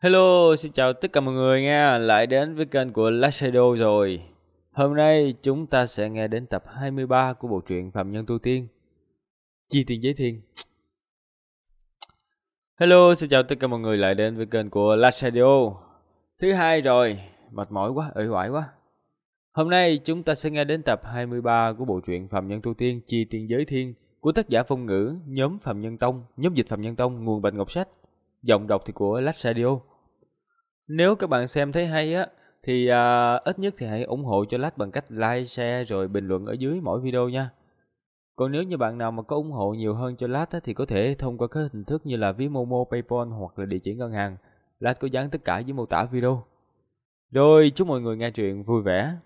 Hello, xin chào tất cả mọi người nha, lại đến với kênh của Last Shadow rồi. Hôm nay chúng ta sẽ nghe đến tập 23 của bộ truyện Phạm Nhân Tu Tiên, Chi Tiên Giới Thiên. Hello, xin chào tất cả mọi người lại đến với kênh của Last Shadow. Thứ hai rồi, mệt mỏi quá, uể oải quá. Hôm nay chúng ta sẽ nghe đến tập 23 của bộ truyện Phạm Nhân Tu Tiên, Chi Tiên Giới Thiên của tác giả Phong Ngữ, nhóm Phạm Nhân Tông, nhóm dịch Phạm Nhân Tông, nguồn Bạch Ngọc Sách. Giọng đọc thì của Last Shadow. Nếu các bạn xem thấy hay á thì ít nhất thì hãy ủng hộ cho Lách bằng cách like, share rồi bình luận ở dưới mỗi video nha. Còn nếu như bạn nào mà có ủng hộ nhiều hơn cho Lách thì có thể thông qua các hình thức như là ví Momo, PayPal hoặc là địa chỉ ngân hàng. Lách có dán tất cả dưới mô tả video. Rồi, chúc mọi người nghe truyện vui vẻ.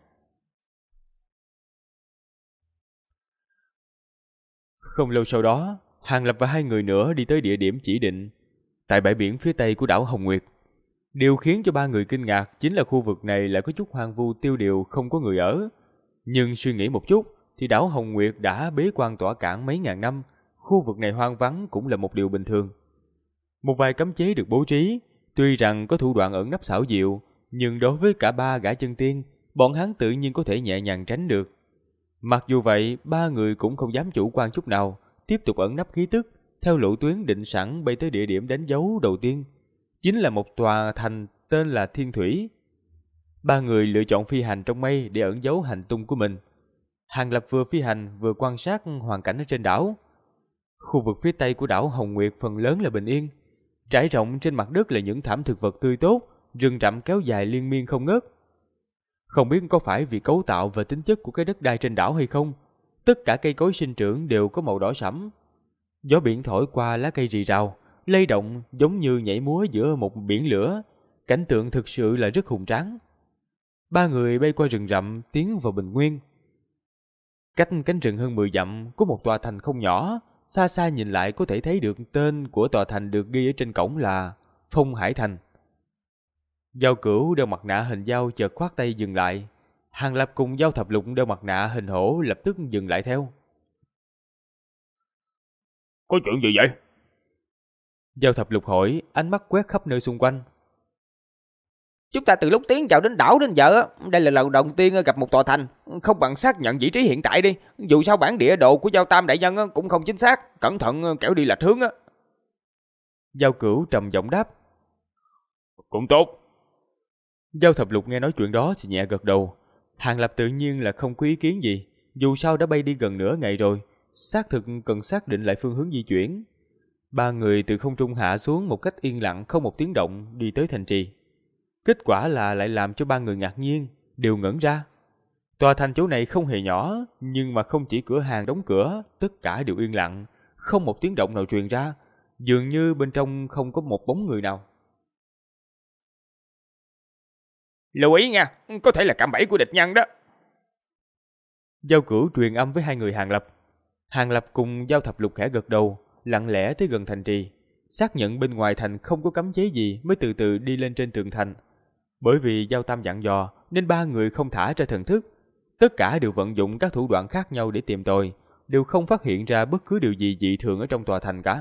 Không lâu sau đó, Hàng Lập và hai người nữa đi tới địa điểm chỉ định, tại bãi biển phía tây của đảo Hồng Nguyệt. Điều khiến cho ba người kinh ngạc chính là khu vực này lại có chút hoang vu tiêu điều, không có người ở. Nhưng suy nghĩ một chút thì đảo Hồng Nguyệt đã bế quan tỏa cảng mấy ngàn năm, khu vực này hoang vắng cũng là một điều bình thường. Một vài cấm chế được bố trí, tuy rằng có thủ đoạn ẩn nấp xảo diệu, nhưng đối với cả ba gã chân tiên, bọn hắn tự nhiên có thể nhẹ nhàng tránh được. Mặc dù vậy, ba người cũng không dám chủ quan chút nào, tiếp tục ẩn nấp khí tức, theo lộ tuyến định sẵn bay tới địa điểm đánh dấu đầu tiên. Chính là một tòa thành tên là Thiên Thủy. Ba người lựa chọn phi hành trong mây để ẩn giấu hành tung của mình. Hàng Lập vừa phi hành vừa quan sát hoàn cảnh ở trên đảo. Khu vực phía tây của đảo Hồng Nguyệt phần lớn là bình yên. Trải rộng trên mặt đất là những thảm thực vật tươi tốt, rừng rậm kéo dài liên miên không ngớt. Không biết có phải vì cấu tạo và tính chất của cái đất đai trên đảo hay không, tất cả cây cối sinh trưởng đều có màu đỏ sẫm. Gió biển thổi qua lá cây rì rào, lay động giống như nhảy múa giữa một biển lửa, cảnh tượng thực sự là rất hùng tráng. Ba người bay qua rừng rậm tiến vào bình nguyên. Cách cánh rừng hơn 10 dặm có một tòa thành không nhỏ, xa xa nhìn lại có thể thấy được tên của tòa thành được ghi ở trên cổng là Phong Hải Thành. Giao Cửu đeo mặt nạ hình dao chợt khoát tay dừng lại. Hàng Lập cùng Giao Thập Lục đeo mặt nạ hình hổ lập tức dừng lại theo. Có chuyện gì vậy? Giao Thập Lục hỏi, ánh mắt quét khắp nơi xung quanh. Chúng ta từ lúc tiến vào đến đảo đến giờ, đây là lần đầu tiên gặp một tòa thành. Không bằng xác nhận vị trí hiện tại đi. Dù sao bản địa đồ của Giao Tam Đại Nhân cũng không chính xác. Cẩn thận kẻo đi lệch hướng. Giao Cửu trầm giọng đáp. Cũng tốt. Giao Thập Lục nghe nói chuyện đó thì nhẹ gật đầu. Hàng Lập tự nhiên là không có ý kiến gì. Dù sao đã bay đi gần nửa ngày rồi, xác thực cần xác định lại phương hướng di chuyển. Ba người từ không trung hạ xuống một cách yên lặng không một tiếng động đi tới thành trì. Kết quả là lại làm cho ba người ngạc nhiên, đều ngẩn ra. Tòa thành chỗ này không hề nhỏ, nhưng mà không chỉ cửa hàng đóng cửa, tất cả đều yên lặng, không một tiếng động nào truyền ra, dường như bên trong không có một bóng người nào. Lưu ý nha, có thể là cạm bẫy của địch nhân đó. Giao Cửu truyền âm với hai người Hàng Lập. Hàng Lập cùng Giao Thập Lục khẽ gật đầu, lặng lẽ tới gần thành trì, xác nhận bên ngoài thành không có cấm chế gì mới từ từ đi lên trên tường thành. Bởi vì Giao Tam dặn dò nên ba người không thả ra thần thức, tất cả đều vận dụng các thủ đoạn khác nhau để tìm tòi, đều không phát hiện ra bất cứ điều gì dị thường ở trong tòa thành cả.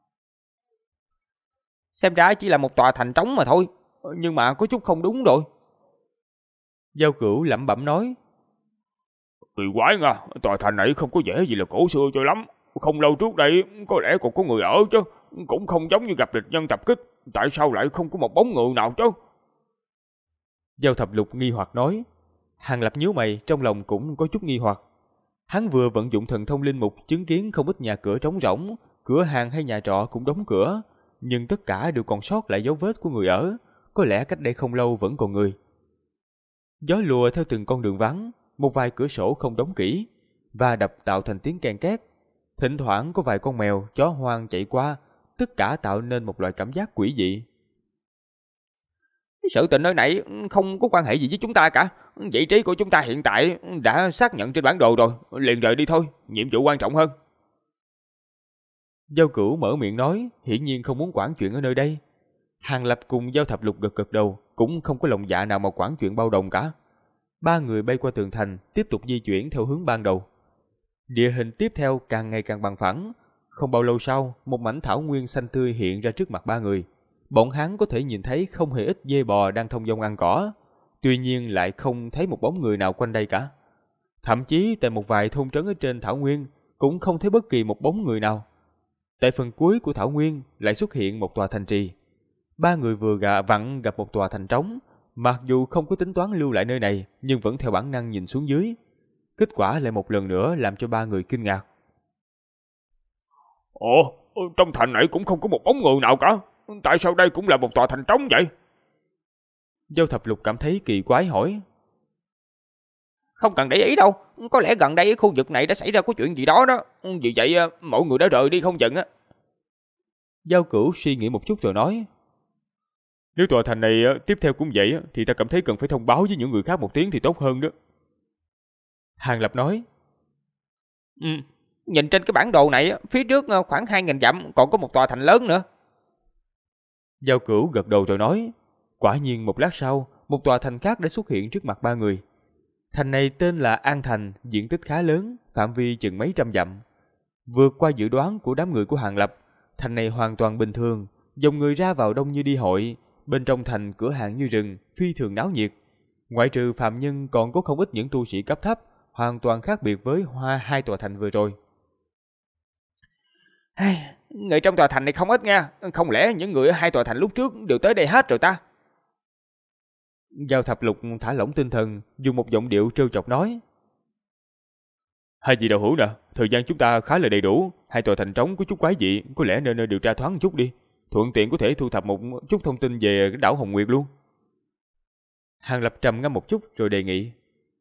Xem ra chỉ là một tòa thành trống mà thôi, nhưng mà có chút không đúng rồi. Giao Cửu lẩm bẩm nói. Kỳ quái nha, tòa thành này không có vẻ gì là cổ xưa cho lắm. Không lâu trước đây có lẽ còn có người ở chứ. Cũng không giống như gặp địch nhân tập kích. Tại sao lại không có một bóng người nào chứ? Giao Thập Lục nghi hoặc nói. Hàng Lập nhíu mày, trong lòng cũng có chút nghi hoặc. Hắn vừa vận dụng thần thông linh mục chứng kiến không ít nhà cửa trống rỗng, cửa hàng hay nhà trọ cũng đóng cửa, nhưng tất cả đều còn sót lại dấu vết của người ở, có lẽ cách đây không lâu vẫn còn người. Gió lùa theo từng con đường vắng, một vài cửa sổ không đóng kỹ, và đập tạo thành tiếng ken két. Thỉnh thoảng có vài con mèo, chó hoang chạy qua, tất cả tạo nên một loại cảm giác quỷ dị. Sự tình nơi này không có quan hệ gì với chúng ta cả. Vị trí của chúng ta hiện tại đã xác nhận trên bản đồ rồi, liền rời đi thôi, nhiệm vụ quan trọng hơn. Giao Cửu mở miệng nói, hiển nhiên không muốn quản chuyện ở nơi đây. Hàng Lập cùng Giao Thập Lục gật gật đầu, cũng không có lòng dạ nào mà quản chuyện bao đồng cả. Ba người bay qua tường thành, tiếp tục di chuyển theo hướng ban đầu. Địa hình tiếp theo càng ngày càng bằng phẳng. Không bao lâu sau, một mảnh thảo nguyên xanh tươi hiện ra trước mặt ba người. bọn hắn có thể nhìn thấy không hề ít dê bò đang thông dong ăn cỏ, tuy nhiên lại không thấy một bóng người nào quanh đây cả. Thậm chí tại một vài thôn trấn ở trên thảo nguyên cũng không thấy bất kỳ một bóng người nào. Tại phần cuối của thảo nguyên lại xuất hiện một tòa thành trì. Ba người vừa vặn gặp một tòa thành trống, mặc dù không có tính toán lưu lại nơi này, nhưng vẫn theo bản năng nhìn xuống dưới. Kết quả lại một lần nữa làm cho ba người kinh ngạc. Ồ, trong thành này cũng không có một bóng người nào cả. Tại sao đây cũng là một tòa thành trống vậy? Dâu Thập Lục cảm thấy kỳ quái hỏi. Không cần để ý đâu, có lẽ gần đây ở khu vực này đã xảy ra có chuyện gì đó đó. Vì vậy mọi người đã rời đi không chừng á. Giao Cửu suy nghĩ một chút rồi nói. Nếu tòa thành này tiếp theo cũng vậy thì ta cảm thấy cần phải thông báo với những người khác một tiếng thì tốt hơn đó. Hàng Lập nói. Nhìn trên cái bản đồ này, phía trước khoảng 2.000 dặm còn có một tòa thành lớn nữa. Giao Cửu gật đầu rồi nói. Quả nhiên một lát sau, một tòa thành khác đã xuất hiện trước mặt ba người. Thành này tên là An Thành, diện tích khá lớn, phạm vi chừng mấy trăm dặm. Vượt qua dự đoán của đám người của Hàng Lập, thành này hoàn toàn bình thường, dòng người ra vào đông như đi hội, bên trong thành cửa hàng như rừng, phi thường náo nhiệt. Ngoại trừ phàm nhân còn có không ít những tu sĩ cấp thấp, hoàn toàn khác biệt với hai tòa thành vừa rồi. Người trong tòa thành này không ít nha, không lẽ những người ở hai tòa thành lúc trước đều tới đây hết rồi ta? Giao Thập Lục thả lỏng tinh thần, dùng một giọng điệu trêu chọc nói. Hai vị đạo hữu nè, thời gian chúng ta khá là đầy đủ, hai tòa thành trống có chút quái dị, có lẽ nên điều tra thoáng một chút đi, thuận tiện có thể thu thập một chút thông tin về cái đảo Hồng Nguyệt luôn. Hàng Lập trầm ngâm một chút rồi đề nghị.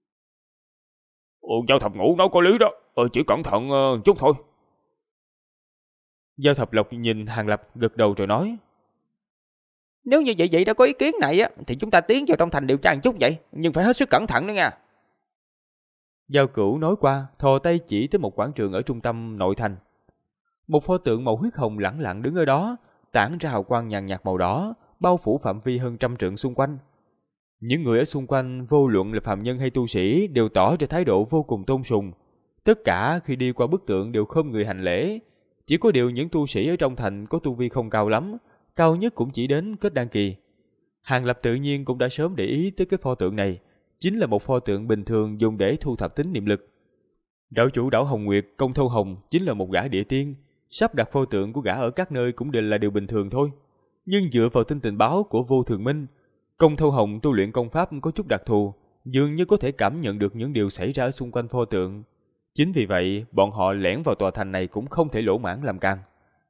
Giao Thập Ngũ nói có lý đó, chỉ cẩn thận chút thôi. Giao Thập Lục nhìn Hàng Lập gật đầu rồi nói. Nếu như vậy đã có ý kiến này á, thì chúng ta tiến vào trong thành điều tra một chút vậy, nhưng phải hết sức cẩn thận nữa nha. Giao Cửu nói qua, thò tay chỉ tới một quảng trường ở trung tâm nội thành. Một pho tượng màu huyết hồng lẳng lặng đứng ở đó, tản ra hào quang nhàn nhạt màu đỏ, bao phủ phạm vi hơn 100 trượng xung quanh. Những người ở xung quanh, vô luận là phàm nhân hay tu sĩ, đều tỏ ra thái độ vô cùng tôn sùng. Tất cả khi đi qua bức tượng đều khom người hành lễ. Chỉ có điều những tu sĩ ở trong thành có tu vi không cao lắm, cao nhất cũng chỉ đến kết đan kỳ. Hàng Lập tự nhiên cũng đã sớm để ý tới cái pho tượng này, chính là một pho tượng bình thường dùng để thu thập tín niệm lực. Đảo chủ đảo Hồng Nguyệt, Công Thâu Hồng chính là một gã địa tiên, sắp đặt pho tượng của gã ở các nơi cũng đều là điều bình thường thôi. Nhưng dựa vào tin tình báo của Vô Thường Minh, Công Thâu Hồng tu luyện công pháp có chút đặc thù, dường như có thể cảm nhận được những điều xảy ra ở xung quanh pho tượng. Chính vì vậy, bọn họ lẻn vào tòa thành này cũng không thể lỗ mãng làm càn.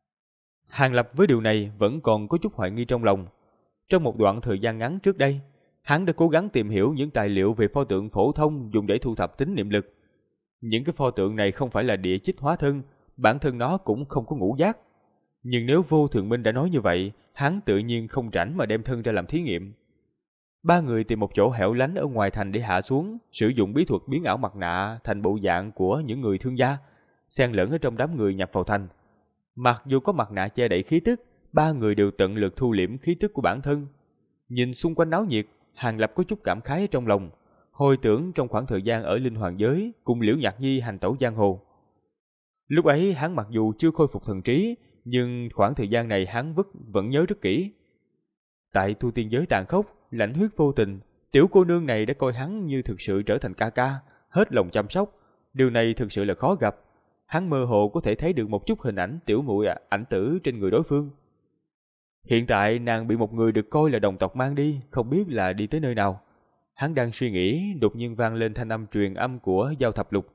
Hàng Lập với điều này vẫn còn có chút hoài nghi trong lòng. Trong một đoạn thời gian ngắn trước đây, hắn đã cố gắng tìm hiểu những tài liệu về pho tượng phổ thông dùng để thu thập tín niệm lực. Những cái pho tượng này không phải là địa chích hóa thân, bản thân nó cũng không có ngũ giác. Nhưng nếu Vô Thường Minh đã nói như vậy, hắn tự nhiên không rảnh mà đem thân ra làm thí nghiệm. Ba người tìm một chỗ hẻo lánh ở ngoài thành để hạ xuống, sử dụng bí thuật biến ảo mặt nạ thành bộ dạng của những người thương gia, xen lẫn ở trong đám người nhập vào thành. Mặc dù có mặt nạ che đậy khí tức, ba người đều tận lực thu liễm khí tức của bản thân. Nhìn xung quanh náo nhiệt, Hàng Lập có chút cảm khái ở trong lòng, hồi tưởng trong khoảng thời gian ở Linh Hoàng giới cùng Liễu Nhạc Nhi hành tẩu giang hồ. Lúc ấy hắn mặc dù chưa khôi phục thần trí, nhưng khoảng thời gian này hắn vẫn nhớ rất kỹ. Tại tu tiên giới tàn khốc, lãnh huyết vô tình, tiểu cô nương này đã coi hắn như thực sự trở thành ca ca, hết lòng chăm sóc. Điều này thực sự là khó gặp. Hắn mơ hồ có thể thấy được một chút hình ảnh tiểu muội ảnh tử trên người đối phương. Hiện tại nàng bị một người được coi là đồng tộc mang đi, không biết là đi tới nơi nào. Hắn đang suy nghĩ, đột nhiên vang lên thanh âm truyền âm của Giao Thập Lục.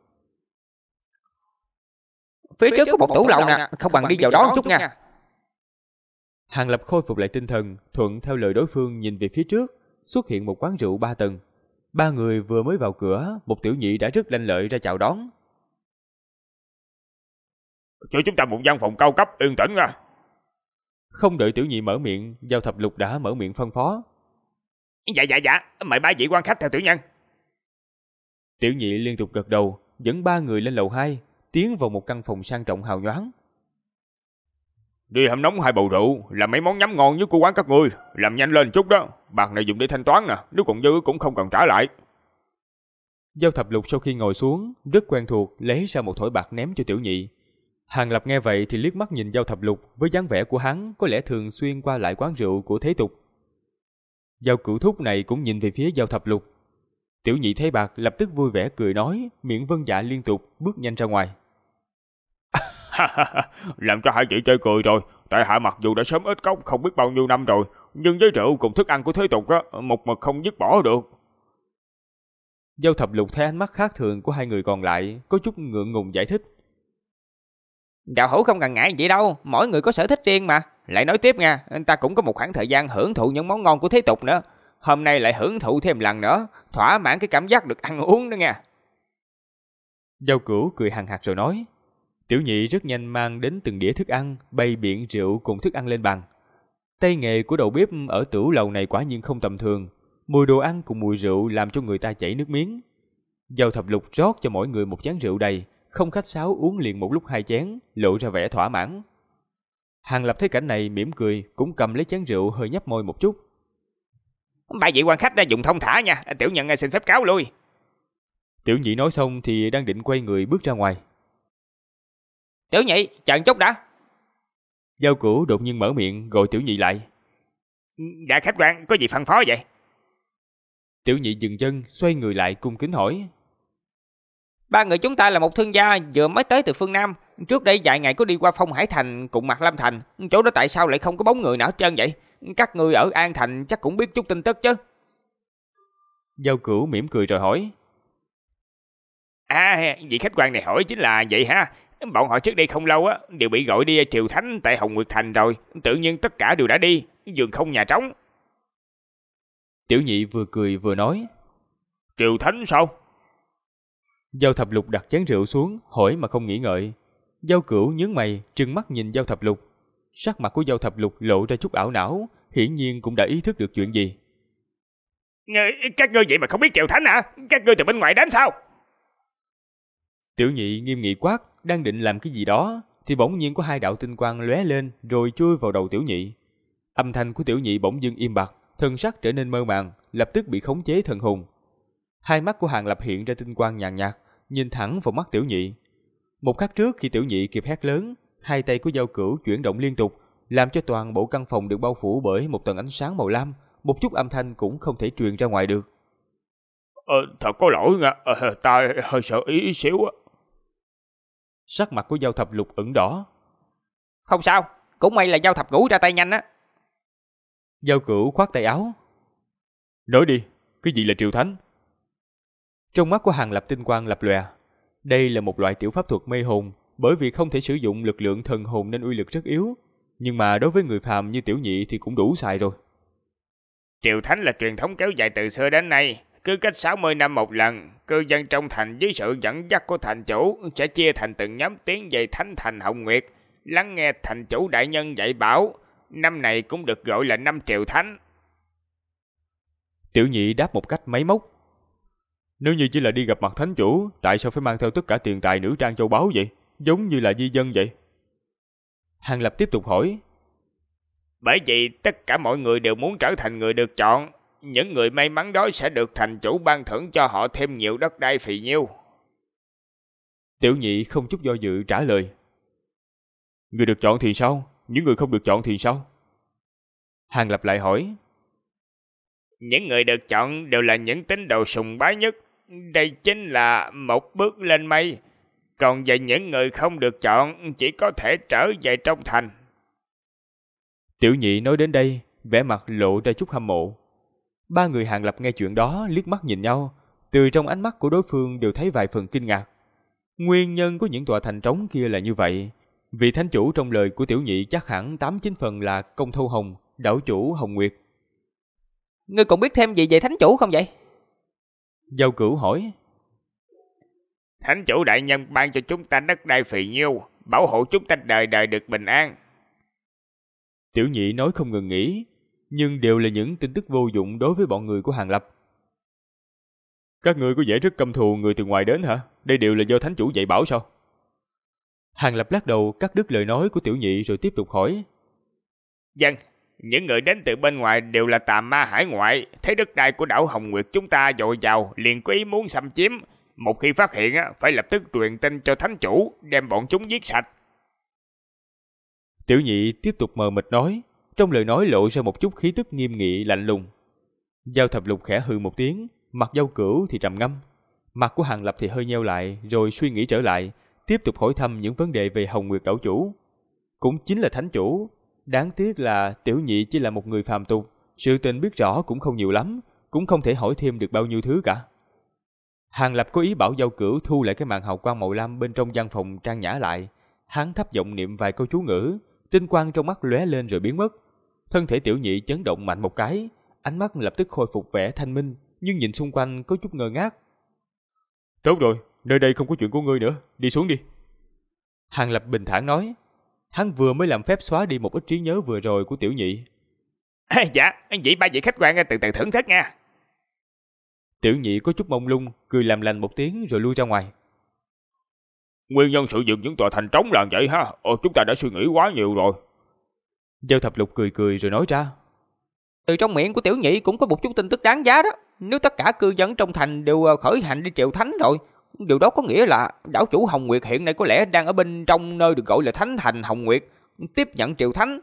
Phía trước có một tủ lầu nè, không bằng đi vào đó một chút nha. Hàng Lập khôi phục lại tinh thần, thuận theo lời đối phương nhìn về phía trước, xuất hiện một quán rượu 3 tầng. Ba người vừa mới vào cửa, một tiểu nhị đã rất lanh lợi ra chào đón. Cho chúng ta một gian phòng cao cấp yên tĩnh nha. Không đợi tiểu nhị mở miệng, Giao Thập Lục đã mở miệng phân phó. Dạ, mời ba vị quan khách theo tiểu nhân. Tiểu nhị liên tục gật đầu, dẫn ba người lên lầu 2, tiến vào một căn phòng sang trọng hào nhoáng. Đi hâm nóng 2 bầu rượu, làm mấy món nhắm ngon nhất của quán các ngươi, làm nhanh lên chút đó, bạc này dùng để thanh toán nè, nếu còn dư cũng không cần trả lại. Giao Thập Lục sau khi ngồi xuống, rất quen thuộc lấy ra một thỏi bạc ném cho tiểu nhị. Hàng Lập nghe vậy thì liếc mắt nhìn Giao Thập Lục, với dáng vẻ của hắn có lẽ thường xuyên qua lại quán rượu của thế tục. Giao Cửu Thúc này cũng nhìn về phía Giao Thập Lục. Tiểu Nhị thấy bạc lập tức vui vẻ cười nói, miệng vâng dạ liên tục, bước nhanh ra ngoài. Làm cho hai chị chơi cười rồi. Tại hạ mặc dù đã sớm ít cốc không biết bao nhiêu năm rồi, nhưng với rượu cùng thức ăn của thế tục á, một mực không dứt bỏ được. Giao Thập Lục thấy ánh mắt khác thường của hai người còn lại, có chút ngượng ngùng giải thích. Đạo hữu không cần ngại vậy đâu, mỗi người có sở thích riêng mà. Lại nói tiếp nha, ta cũng có một khoảng thời gian hưởng thụ những món ngon của thế tục nữa. Hôm nay lại hưởng thụ thêm lần nữa, thỏa mãn cái cảm giác được ăn uống nữa nha. Giao Cửu cười hằng hạc rồi nói. Tiểu Nhị rất nhanh mang đến từng đĩa thức ăn, bày biện rượu cùng thức ăn lên bàn. Tay nghề của đầu bếp ở tửu lầu này quả nhiên không tầm thường. Mùi đồ ăn cùng mùi rượu làm cho người ta chảy nước miếng. Giao Thập Lục rót cho mỗi người một chén rượu đầy, không khách sáo uống liền một lúc 2 chén, lộ ra vẻ thỏa mãn. Hàng Lập thấy cảnh này mỉm cười, cũng cầm lấy chén rượu hơi nhấp môi một chút. Ba vị quan khách đã dùng thông thả nha, tiểu nhân xin phép cáo lui. Tiểu Nhị nói xong thì đang định quay người bước ra ngoài. Tiểu Nhị, chờ chút đã. Giao Cửu đột nhiên mở miệng gọi Tiểu Nhị lại. Dạ khách quan, có gì phân phó vậy? Tiểu Nhị dừng chân, xoay người lại cung kính hỏi. Ba người chúng ta là một thương gia vừa mới tới từ phương Nam. Trước đây vài ngày có đi qua Phong Hải Thành cùng Mạc Lâm Thành. Chỗ đó tại sao lại không có bóng người nào hết trơn vậy? Các người ở An Thành chắc cũng biết chút tin tức chứ. Giao Cửu mỉm cười rồi hỏi. Vị khách quan này hỏi chính là vậy ha. Bọn họ trước đây không lâu á đều bị gọi đi triều thánh tại Hồng Nguyệt Thành rồi. Tự nhiên tất cả đều đã đi, giường không nhà trống. Tiểu Nhị vừa cười vừa nói. Triều thánh sao? Giao Thập Lục đặt chén rượu xuống, hỏi mà không nghĩ ngợi. Giao Cửu nhướng mày, trừng mắt nhìn Giao Thập Lục. Sắc mặt của Giao Thập Lục lộ ra chút ảo não, hiển nhiên cũng đã ý thức được chuyện gì. Các ngươi vậy mà không biết triều thánh hả? Các ngươi từ bên ngoài đến sao? Tiểu Nhị nghiêm nghị quát, đang định làm cái gì đó, thì bỗng nhiên có 2 đạo tinh quang lóe lên rồi chui vào đầu Tiểu Nhị. Âm thanh của Tiểu Nhị bỗng dưng im bặt, thân sắc trở nên mơ màng, lập tức bị khống chế thần hồn. Hai mắt của Hàng Lập hiện ra tinh quang nhàn nhạt, nhìn thẳng vào mắt Tiểu Nhị. Một khắc trước khi Tiểu Nhị kịp hét lớn, 2 tay của Giao Cửu chuyển động liên tục, làm cho toàn bộ căn phòng được bao phủ bởi một tầng ánh sáng màu lam, một chút âm thanh cũng không thể truyền ra ngoài được. Thật có lỗi nha, ta hơi sợ ý xíu á. Sắc mặt của Giao Thập Lục ửng đỏ. Không sao, cũng may là Giao Thập Ngũ ra tay nhanh á. Giao Cửu khoát tay áo. Nói đi, cái gì là triều thánh? Trong mắt của Hàng Lập tinh quang lập lòe. Đây là một loại tiểu pháp thuật mê hồn, bởi vì không thể sử dụng lực lượng thần hồn nên uy lực rất yếu. Nhưng mà đối với người phàm như Tiểu Nhị thì cũng đủ xài rồi. Triều thánh là truyền thống kéo dài từ xưa đến nay. Cứ cách 60 năm một lần, cư dân trong thành dưới sự dẫn dắt của thành chủ sẽ chia thành từng nhóm tiến về thánh thành Hồng Nguyệt, lắng nghe thành chủ đại nhân dạy bảo. Năm này cũng được gọi là năm triều thánh. Tiểu Nhị đáp một cách máy móc. Nếu như chỉ là đi gặp mặt thánh chủ, tại sao phải mang theo tất cả tiền tài nữ trang châu báu vậy? Giống như là di dân vậy. Hàng Lập tiếp tục hỏi. Bởi vì tất cả mọi người đều muốn trở thành người được chọn. Những người may mắn đó sẽ được thành chủ ban thưởng cho họ thêm nhiều đất đai phì nhiêu. Tiểu Nhị không chút do dự trả lời. Người được chọn thì sao? Những người không được chọn thì sao? Hàng Lập lại hỏi. Những người được chọn đều là những tín đồ sùng bái nhất. Đây chính là một bước lên mây. Còn về những người không được chọn chỉ có thể trở về trong thành. Tiểu Nhị nói đến đây, vẻ mặt lộ ra chút hâm mộ. 3 người Hàng Lập nghe chuyện đó liếc mắt nhìn nhau, từ trong ánh mắt của đối phương đều thấy vài phần kinh ngạc. Nguyên nhân của những tòa thành trống kia là như vậy. Vị thánh chủ trong lời của Tiểu Nhị chắc hẳn 8-9 phần là Công Thâu Hồng, đảo chủ Hồng Nguyệt. Ngươi còn biết thêm gì về thánh chủ không vậy? Giao Cửu hỏi. Thánh chủ đại nhân ban cho chúng ta đất đai phì nhiêu, bảo hộ chúng ta đời đời được bình an. Tiểu Nhị nói không ngừng nghỉ, nhưng đều là những tin tức vô dụng đối với bọn người của Hàng Lập. Các ngươi có vẻ rất căm thù người từ ngoài đến hả? Đây đều là do thánh chủ dạy bảo sao? Hàng Lập lắc đầu cắt đứt lời nói của Tiểu Nhị rồi tiếp tục hỏi. Dân, những người đến từ bên ngoài đều là tà ma hải ngoại, thấy đất đai của đảo Hồng Nguyệt chúng ta dồi dào, liền có ý muốn xâm chiếm. Một khi phát hiện phải lập tức truyền tin cho thánh chủ, đem bọn chúng giết sạch. Tiểu Nhị tiếp tục mờ mịt nói, trong lời nói lộ ra một chút khí tức nghiêm nghị lạnh lùng. Giao Thập Lục khẽ hừ một tiếng, mặt Giao Cửu thì trầm ngâm. Mặt của Hàng Lập thì hơi nheo lại, rồi suy nghĩ trở lại, tiếp tục hỏi thăm những vấn đề về Hồng Nguyệt đảo chủ. Cũng chính là thánh chủ. Đáng tiếc là Tiểu Nhị chỉ là một người phàm tục, sự tình biết rõ cũng không nhiều lắm, cũng không thể hỏi thêm được bao nhiêu thứ cả. Hàng Lập có ý bảo Giao Cửu thu lại cái màn hào quang màu lam bên trong gian phòng trang nhã lại. Hắn thấp giọng niệm vài câu chú ngữ, tinh quang trong mắt lóe lên rồi biến mất. Thân thể Tiểu Nhị chấn động mạnh một cái, ánh mắt lập tức khôi phục vẻ thanh minh, nhưng nhìn xung quanh có chút ngơ ngác. Tốt rồi, nơi đây không có chuyện của ngươi nữa, đi xuống đi. Hàng Lập bình thản nói. Hắn vừa mới làm phép xóa đi một ít trí nhớ vừa rồi của Tiểu Nhị. Dạ, vậy ba vị khách quan từ từ thưởng thức nha. Tiểu Nhị có chút mông lung, cười làm lành một tiếng rồi lui ra ngoài. Nguyên nhân sự dựng những tòa thành trống là vậy ha, chúng ta đã suy nghĩ quá nhiều rồi. Giao Thập Lục cười cười rồi nói ra. Từ trong miệng của Tiểu Nhị cũng có một chút tin tức đáng giá đó. Nếu tất cả cư dân trong thành đều khởi hành đi triệu thánh rồi, điều đó có nghĩa là đảo chủ Hồng Nguyệt hiện nay có lẽ đang ở bên trong nơi được gọi là Thánh Thành Hồng Nguyệt, tiếp nhận triệu thánh.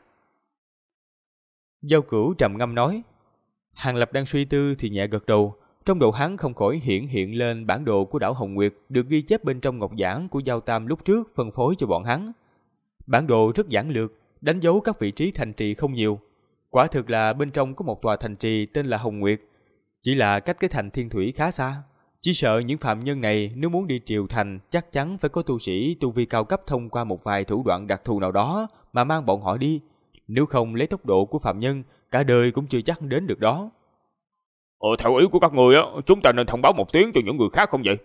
Giao Cửu trầm ngâm nói. Hàng Lập đang suy tư thì nhẹ gật đầu. Trong đầu hắn không khỏi hiện lên bản đồ của đảo Hồng Nguyệt được ghi chép bên trong ngọc giản của Giao Tam lúc trước phân phối cho bọn hắn. Bản đồ rất giản lược, đánh dấu các vị trí thành trì không nhiều. Quả thực là bên trong có một tòa thành trì tên là Hồng Nguyệt, chỉ là cách cái thành Thiên Thủy khá xa. Chỉ sợ những phạm nhân này nếu muốn đi triều thành chắc chắn phải có tu sĩ tu vi cao cấp thông qua một vài thủ đoạn đặc thù nào đó mà mang bọn họ đi. Nếu không lấy tốc độ của phạm nhân, cả đời cũng chưa chắc đến được đó. Theo ý của các người á, chúng ta nên thông báo một tiếng cho những người khác không vậy?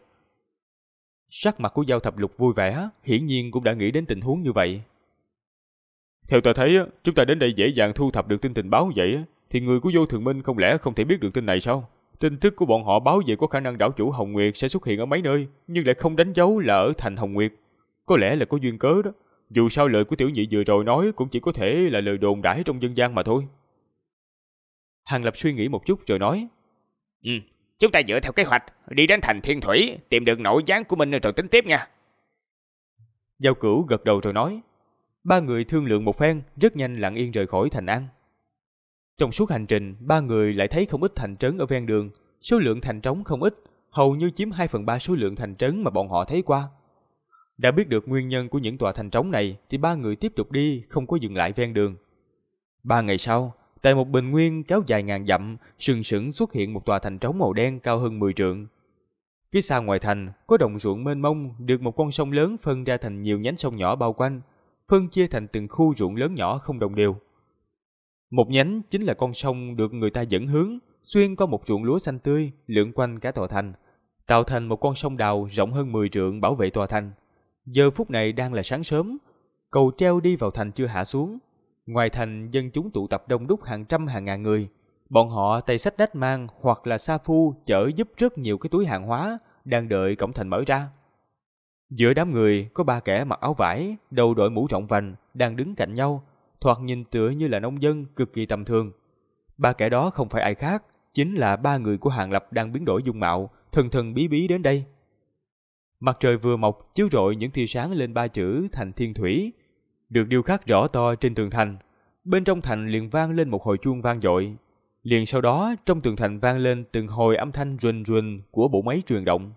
Sắc mặt của Giao Thập Lục vui vẻ, hiển nhiên cũng đã nghĩ đến tình huống như vậy. Theo ta thấy, chúng ta đến đây dễ dàng thu thập được tin tình báo vậy, thì người của Vô Thường Minh không lẽ không thể biết được tin này sao? Tin tức của bọn họ báo về có khả năng đảo chủ Hồng Nguyệt sẽ xuất hiện ở mấy nơi, nhưng lại không đánh dấu là ở thành Hồng Nguyệt. Có lẽ là có duyên cớ đó. Dù sao lời của Tiểu Nhị vừa rồi nói cũng chỉ có thể là lời đồn đãi trong dân gian mà thôi. Hàng Lập suy nghĩ một chút rồi nói. Chúng ta dựa theo kế hoạch, đi đến thành Thiên Thủy, tìm được nội gián của mình rồi tính tiếp nha. Giao Cửu gật đầu rồi nói. Ba người thương lượng một phen, rất nhanh lặng yên rời khỏi thành An. Trong suốt hành trình, ba người lại thấy không ít thành trấn ở ven đường, số lượng thành trống không ít, hầu như chiếm 2/3 số lượng thành trấn mà bọn họ thấy qua. Đã biết được nguyên nhân của những tòa thành trống này thì ba người tiếp tục đi, không có dừng lại ven đường. 3 ngày sau, tại một bình nguyên kéo dài ngàn dặm, sừng sững xuất hiện một tòa thành trống màu đen cao hơn 10 trượng. Phía xa ngoài thành có đồng ruộng mênh mông, được một con sông lớn phân ra thành nhiều nhánh sông nhỏ bao quanh, phân chia thành từng khu ruộng lớn nhỏ không đồng đều. Một nhánh chính là con sông được người ta dẫn hướng, xuyên qua một ruộng lúa xanh tươi, lượn quanh cả tòa thành, tạo thành một con sông đào rộng hơn 10 trượng bảo vệ tòa thành. Giờ phút này đang là sáng sớm, cầu treo đi vào thành chưa hạ xuống. Ngoài thành, dân chúng tụ tập đông đúc hàng trăm hàng ngàn người. Bọn họ tay xách nách mang hoặc là sa phu chở giúp rất nhiều cái túi hàng hóa, đang đợi cổng thành mở ra. Giữa đám người có 3 kẻ mặc áo vải, đầu đội mũ rộng vành, đang đứng cạnh nhau, thoạt nhìn tựa như là nông dân cực kỳ tầm thường. 3 kẻ đó không phải ai khác, chính là 3 người của Hàng Lập đang biến đổi dung mạo, thần thần bí bí đến đây. Mặt trời vừa mọc chiếu rọi những tia sáng lên 3 chữ Thành Thiên Thủy, được điêu khắc rõ to trên tường thành. Bên trong thành liền vang lên một hồi chuông vang dội. Liền sau đó trong tường thành vang lên từng hồi âm thanh ruỳnh ruỳnh của bộ máy truyền động.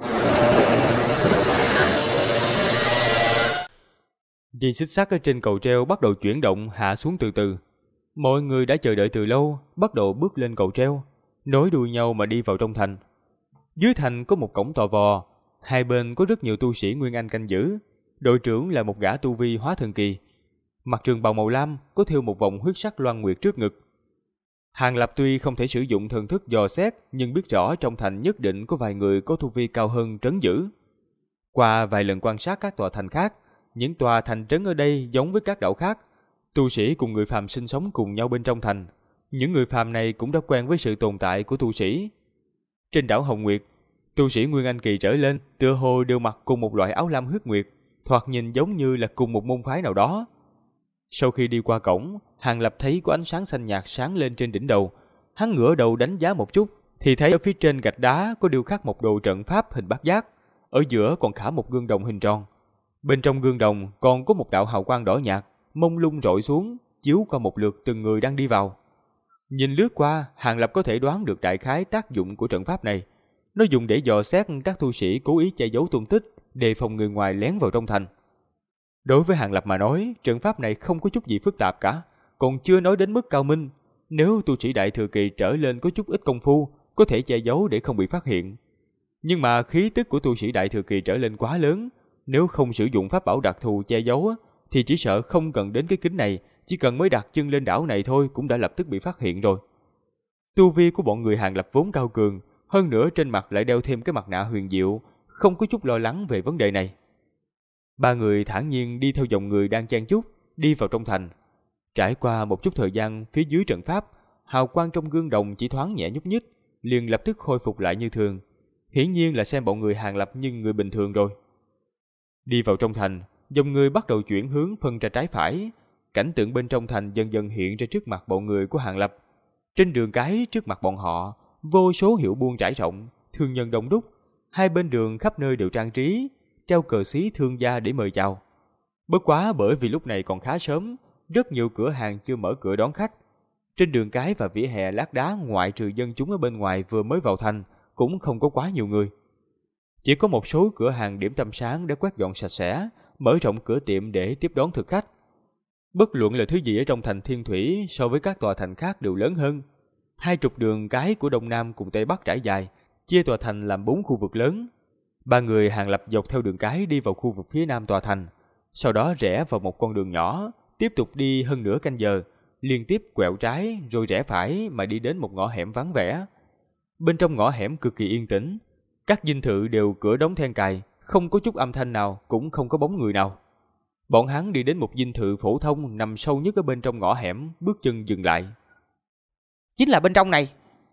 Dây xích sắt ở trên cầu treo bắt đầu chuyển động hạ xuống từ từ. Mọi người đã chờ đợi từ lâu, bắt đầu bước lên cầu treo, nối đuôi nhau mà đi vào trong thành. Dưới thành có một cổng tò vò, hai bên có rất nhiều tu sĩ Nguyên Anh canh giữ. Đội trưởng là một gã tu vi hóa thần kỳ, mặc trường bào màu lam, có thêu một vòng huyết sắc loan nguyệt trước ngực. Hàng Lập tuy không thể sử dụng thần thức dò xét, nhưng biết rõ trong thành nhất định có vài người có tu vi cao hơn trấn giữ. Qua vài lần quan sát các tòa thành khác, những tòa thành trấn ở đây giống với các đảo khác, tu sĩ cùng người phàm sinh sống cùng nhau bên trong thành. Những người phàm này cũng đã quen với sự tồn tại của tu sĩ. Trên đảo Hồng Nguyệt, tu sĩ Nguyên Anh kỳ trở lên tựa hồ đều mặc cùng một loại áo lam huyết nguyệt, thoạt nhìn giống như là cùng một môn phái nào đó. Sau khi đi qua cổng, Hàng Lập thấy có ánh sáng xanh nhạt sáng lên trên đỉnh đầu. Hắn ngửa đầu đánh giá một chút, thì thấy ở phía trên gạch đá có điêu khắc một đồ trận pháp hình bát giác, ở giữa còn khả một gương đồng hình tròn. Bên trong gương đồng còn có một đạo hào quang đỏ nhạt, mông lung rọi xuống, chiếu qua một lượt từng người đang đi vào. Nhìn lướt qua, Hàng Lập có thể đoán được đại khái tác dụng của trận pháp này. Nó dùng để dò xét các tu sĩ cố ý che giấu tung tích, đề phòng người ngoài lén vào trong thành. Đối với Hàng Lập mà nói, trận pháp này không có chút gì phức tạp cả, còn chưa nói đến mức cao minh. Nếu tu sĩ đại thừa kỳ trở lên có chút ít công phu, có thể che giấu để không bị phát hiện. Nhưng mà khí tức của tu sĩ đại thừa kỳ trở lên quá lớn, nếu không sử dụng pháp bảo đặc thù che giấu thì chỉ sợ không cần đến cái kính này, chỉ cần mới đặt chân lên đảo này thôi cũng đã lập tức bị phát hiện rồi. Tu vi của bọn người Hàng Lập vốn cao cường, hơn nữa trên mặt lại đeo thêm cái mặt nạ huyền diệu, không có chút lo lắng về vấn đề này. Ba người thản nhiên đi theo dòng người đang chen chúc, đi vào trong thành. Trải qua một chút thời gian phía dưới trận pháp, hào quang trong gương đồng chỉ thoáng nhẹ nhúc nhích, liền lập tức khôi phục lại như thường. Hiển nhiên là xem bọn người Hàng Lập như người bình thường rồi. Đi vào trong thành, dòng người bắt đầu chuyển hướng phân ra trái phải. Cảnh tượng bên trong thành dần dần hiện ra trước mặt bọn người của Hàng Lập. Trên đường cái trước mặt bọn họ, vô số hiệu buôn trải rộng, thương nhân đông đúc. Hai bên đường khắp nơi đều trang trí, treo cờ xí thương gia để mời chào. Bất quá bởi vì lúc này còn khá sớm, rất nhiều cửa hàng chưa mở cửa đón khách. Trên đường cái và vỉa hè lát đá ngoại trừ dân chúng ở bên ngoài vừa mới vào thành, cũng không có quá nhiều người. Chỉ có một số cửa hàng điểm tâm sáng đã quét dọn sạch sẽ, mở rộng cửa tiệm để tiếp đón thực khách. Bất luận là thứ gì ở trong thành Thiên Thủy so với các tòa thành khác đều lớn hơn. 20 đường cái của Đông Nam cùng Tây Bắc trải dài, chia tòa thành làm 4 khu vực lớn. Ba người Hàng Lập dọc theo đường cái đi vào khu vực phía nam tòa thành, sau đó rẽ vào một con đường nhỏ, tiếp tục đi hơn nửa canh giờ, liên tiếp quẹo trái rồi rẽ phải mà đi đến một ngõ hẻm vắng vẻ. Bên trong ngõ hẻm cực kỳ yên tĩnh, các dinh thự đều cửa đóng then cài, không có chút âm thanh nào, cũng không có bóng người nào. Bọn hắn đi đến một dinh thự phổ thông nằm sâu nhất ở bên trong ngõ hẻm, bước chân dừng lại. Chính là bên trong này.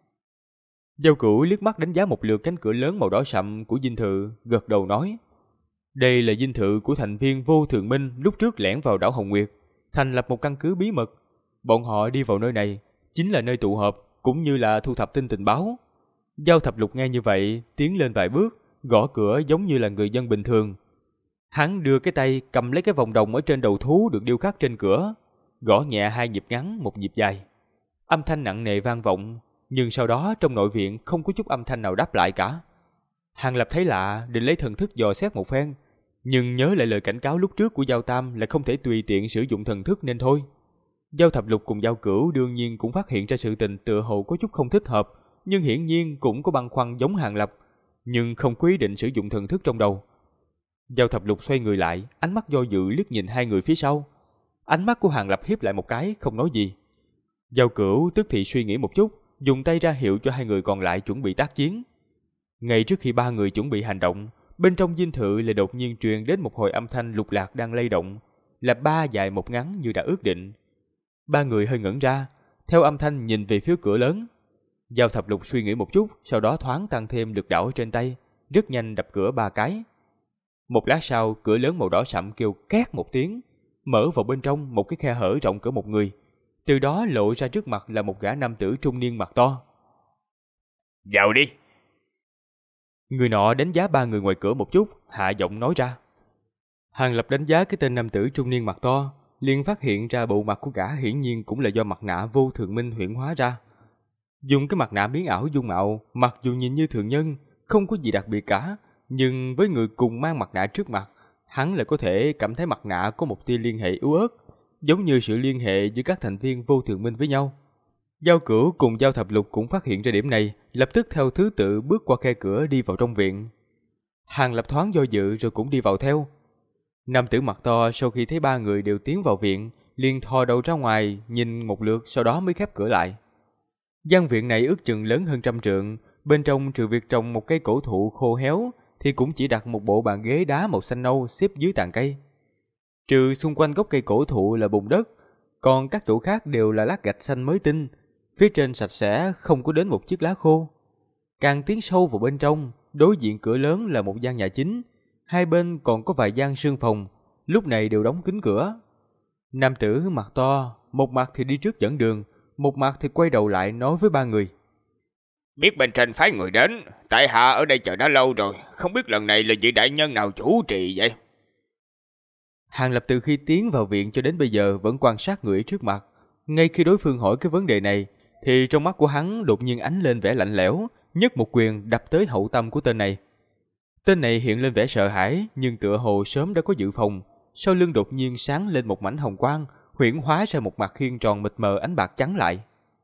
Giao Cửu liếc mắt đánh giá một lượt cánh cửa lớn màu đỏ sậm của dinh thự, gật đầu nói: đây là dinh thự của thành viên Vô Thượng Minh lúc trước lẻn vào đảo Hồng Nguyệt, thành lập một căn cứ bí mật. Bọn họ đi vào nơi này chính là nơi tụ họp, cũng như là thu thập tin tình báo. Giao Thập Lục nghe như vậy, tiến lên vài bước, gõ cửa giống như là người dân bình thường. Hắn đưa cái tay cầm lấy cái vòng đồng ở trên đầu thú được điêu khắc trên cửa, gõ nhẹ 2 nhịp ngắn, 1 nhịp dài. Âm thanh nặng nề vang vọng, nhưng sau đó trong nội viện không có chút âm thanh nào đáp lại cả. Hàng Lập thấy lạ, định lấy thần thức dò xét một phen, nhưng nhớ lại lời cảnh cáo lúc trước của Giao Tam là không thể tùy tiện sử dụng thần thức nên thôi. Giao Thập Lục cùng Giao Cửu đương nhiên cũng phát hiện ra sự tình tựa hồ có chút không thích hợp, nhưng hiển nhiên cũng có băn khoăn giống Hàng Lập, nhưng không có ý định sử dụng thần thức trong đầu. Giao Thập Lục xoay người lại, ánh mắt do dự liếc nhìn hai người phía sau. Ánh mắt của Hàng Lập hiếp lại một cái, không nói gì. Giao Cửu tức thì suy nghĩ một chút, dùng tay ra hiệu cho hai người còn lại chuẩn bị tác chiến. Ngay trước khi ba người chuẩn bị hành động, bên trong dinh thự lại đột nhiên truyền đến một hồi âm thanh lục lạc đang lay động, là 3 dài 1 ngắn như đã ước định. Ba người hơi ngẩn ra, theo âm thanh nhìn về phía cửa lớn. Giao Thập Lục suy nghĩ một chút, sau đó thoáng tăng thêm lực đạo trên tay, rất nhanh đập cửa 3 cái. Một lát sau, cửa lớn màu đỏ sậm kêu két một tiếng, mở vào bên trong một cái khe hở rộng cỡ một người. Từ đó lộ ra trước mặt là một gã nam tử trung niên mặt to. Vào đi. Người nọ đánh giá ba người ngoài cửa một chút, hạ giọng nói ra. Hàng Lập đánh giá cái tên nam tử trung niên mặt to, liền phát hiện ra bộ mặt của gã hiển nhiên cũng là do mặt nạ Vô Thượng Minh huyễn hóa ra. Dùng cái mặt nạ biến ảo dung mạo, mặc dù nhìn như thường nhân, không có gì đặc biệt cả, nhưng với người cùng mang mặt nạ trước mặt, hắn lại có thể cảm thấy mặt nạ có một tia liên hệ yếu ớt, giống như sự liên hệ giữa các thành viên Vô Thượng Minh với nhau. Giao Cửu cùng Giao Thập Lục cũng phát hiện ra điểm này, lập tức theo thứ tự bước qua khe cửa đi vào trong viện. Hàng Lập thoáng do dự rồi cũng đi vào theo. Nam tử mặt to sau khi thấy ba người đều tiến vào viện, liền thò đầu ra ngoài nhìn một lượt, sau đó mới khép cửa lại. Gian viện này ước chừng lớn hơn 100 trượng, bên trong trừ việc trồng một cây cổ thụ khô héo thì cũng chỉ đặt một bộ bàn ghế đá màu xanh nâu xếp dưới tàn cây. Trừ xung quanh gốc cây cổ thụ là bùn đất, còn các chỗ khác đều là lát gạch xanh mới tinh, phía trên sạch sẽ không có đến một chiếc lá khô. Càng tiến sâu vào bên trong, đối diện cửa lớn là một gian nhà chính, hai bên còn có vài gian sương phòng, lúc này đều đóng kín cửa. Nam tử mặt to, một mặt thì đi trước dẫn đường, một mặt thì quay đầu lại nói với ba người. Biết bên trên phái người đến, tại hạ ở đây chờ đã lâu rồi, không biết lần này là vị đại nhân nào chủ trì vậy? Hàng Lập từ khi tiến vào viện cho đến bây giờ vẫn quan sát người ấy trước mặt. Ngay khi đối phương hỏi cái vấn đề này, thì trong mắt của hắn đột nhiên ánh lên vẻ lạnh lẽo, nhấc một quyền đập tới hậu tâm của tên này. Tên này hiện lên vẻ sợ hãi, nhưng tựa hồ sớm đã có dự phòng. Sau lưng đột nhiên sáng lên một mảnh hồng quang, huyễn hóa ra một mặt khiên tròn mịt mờ ánh bạc chắn lại.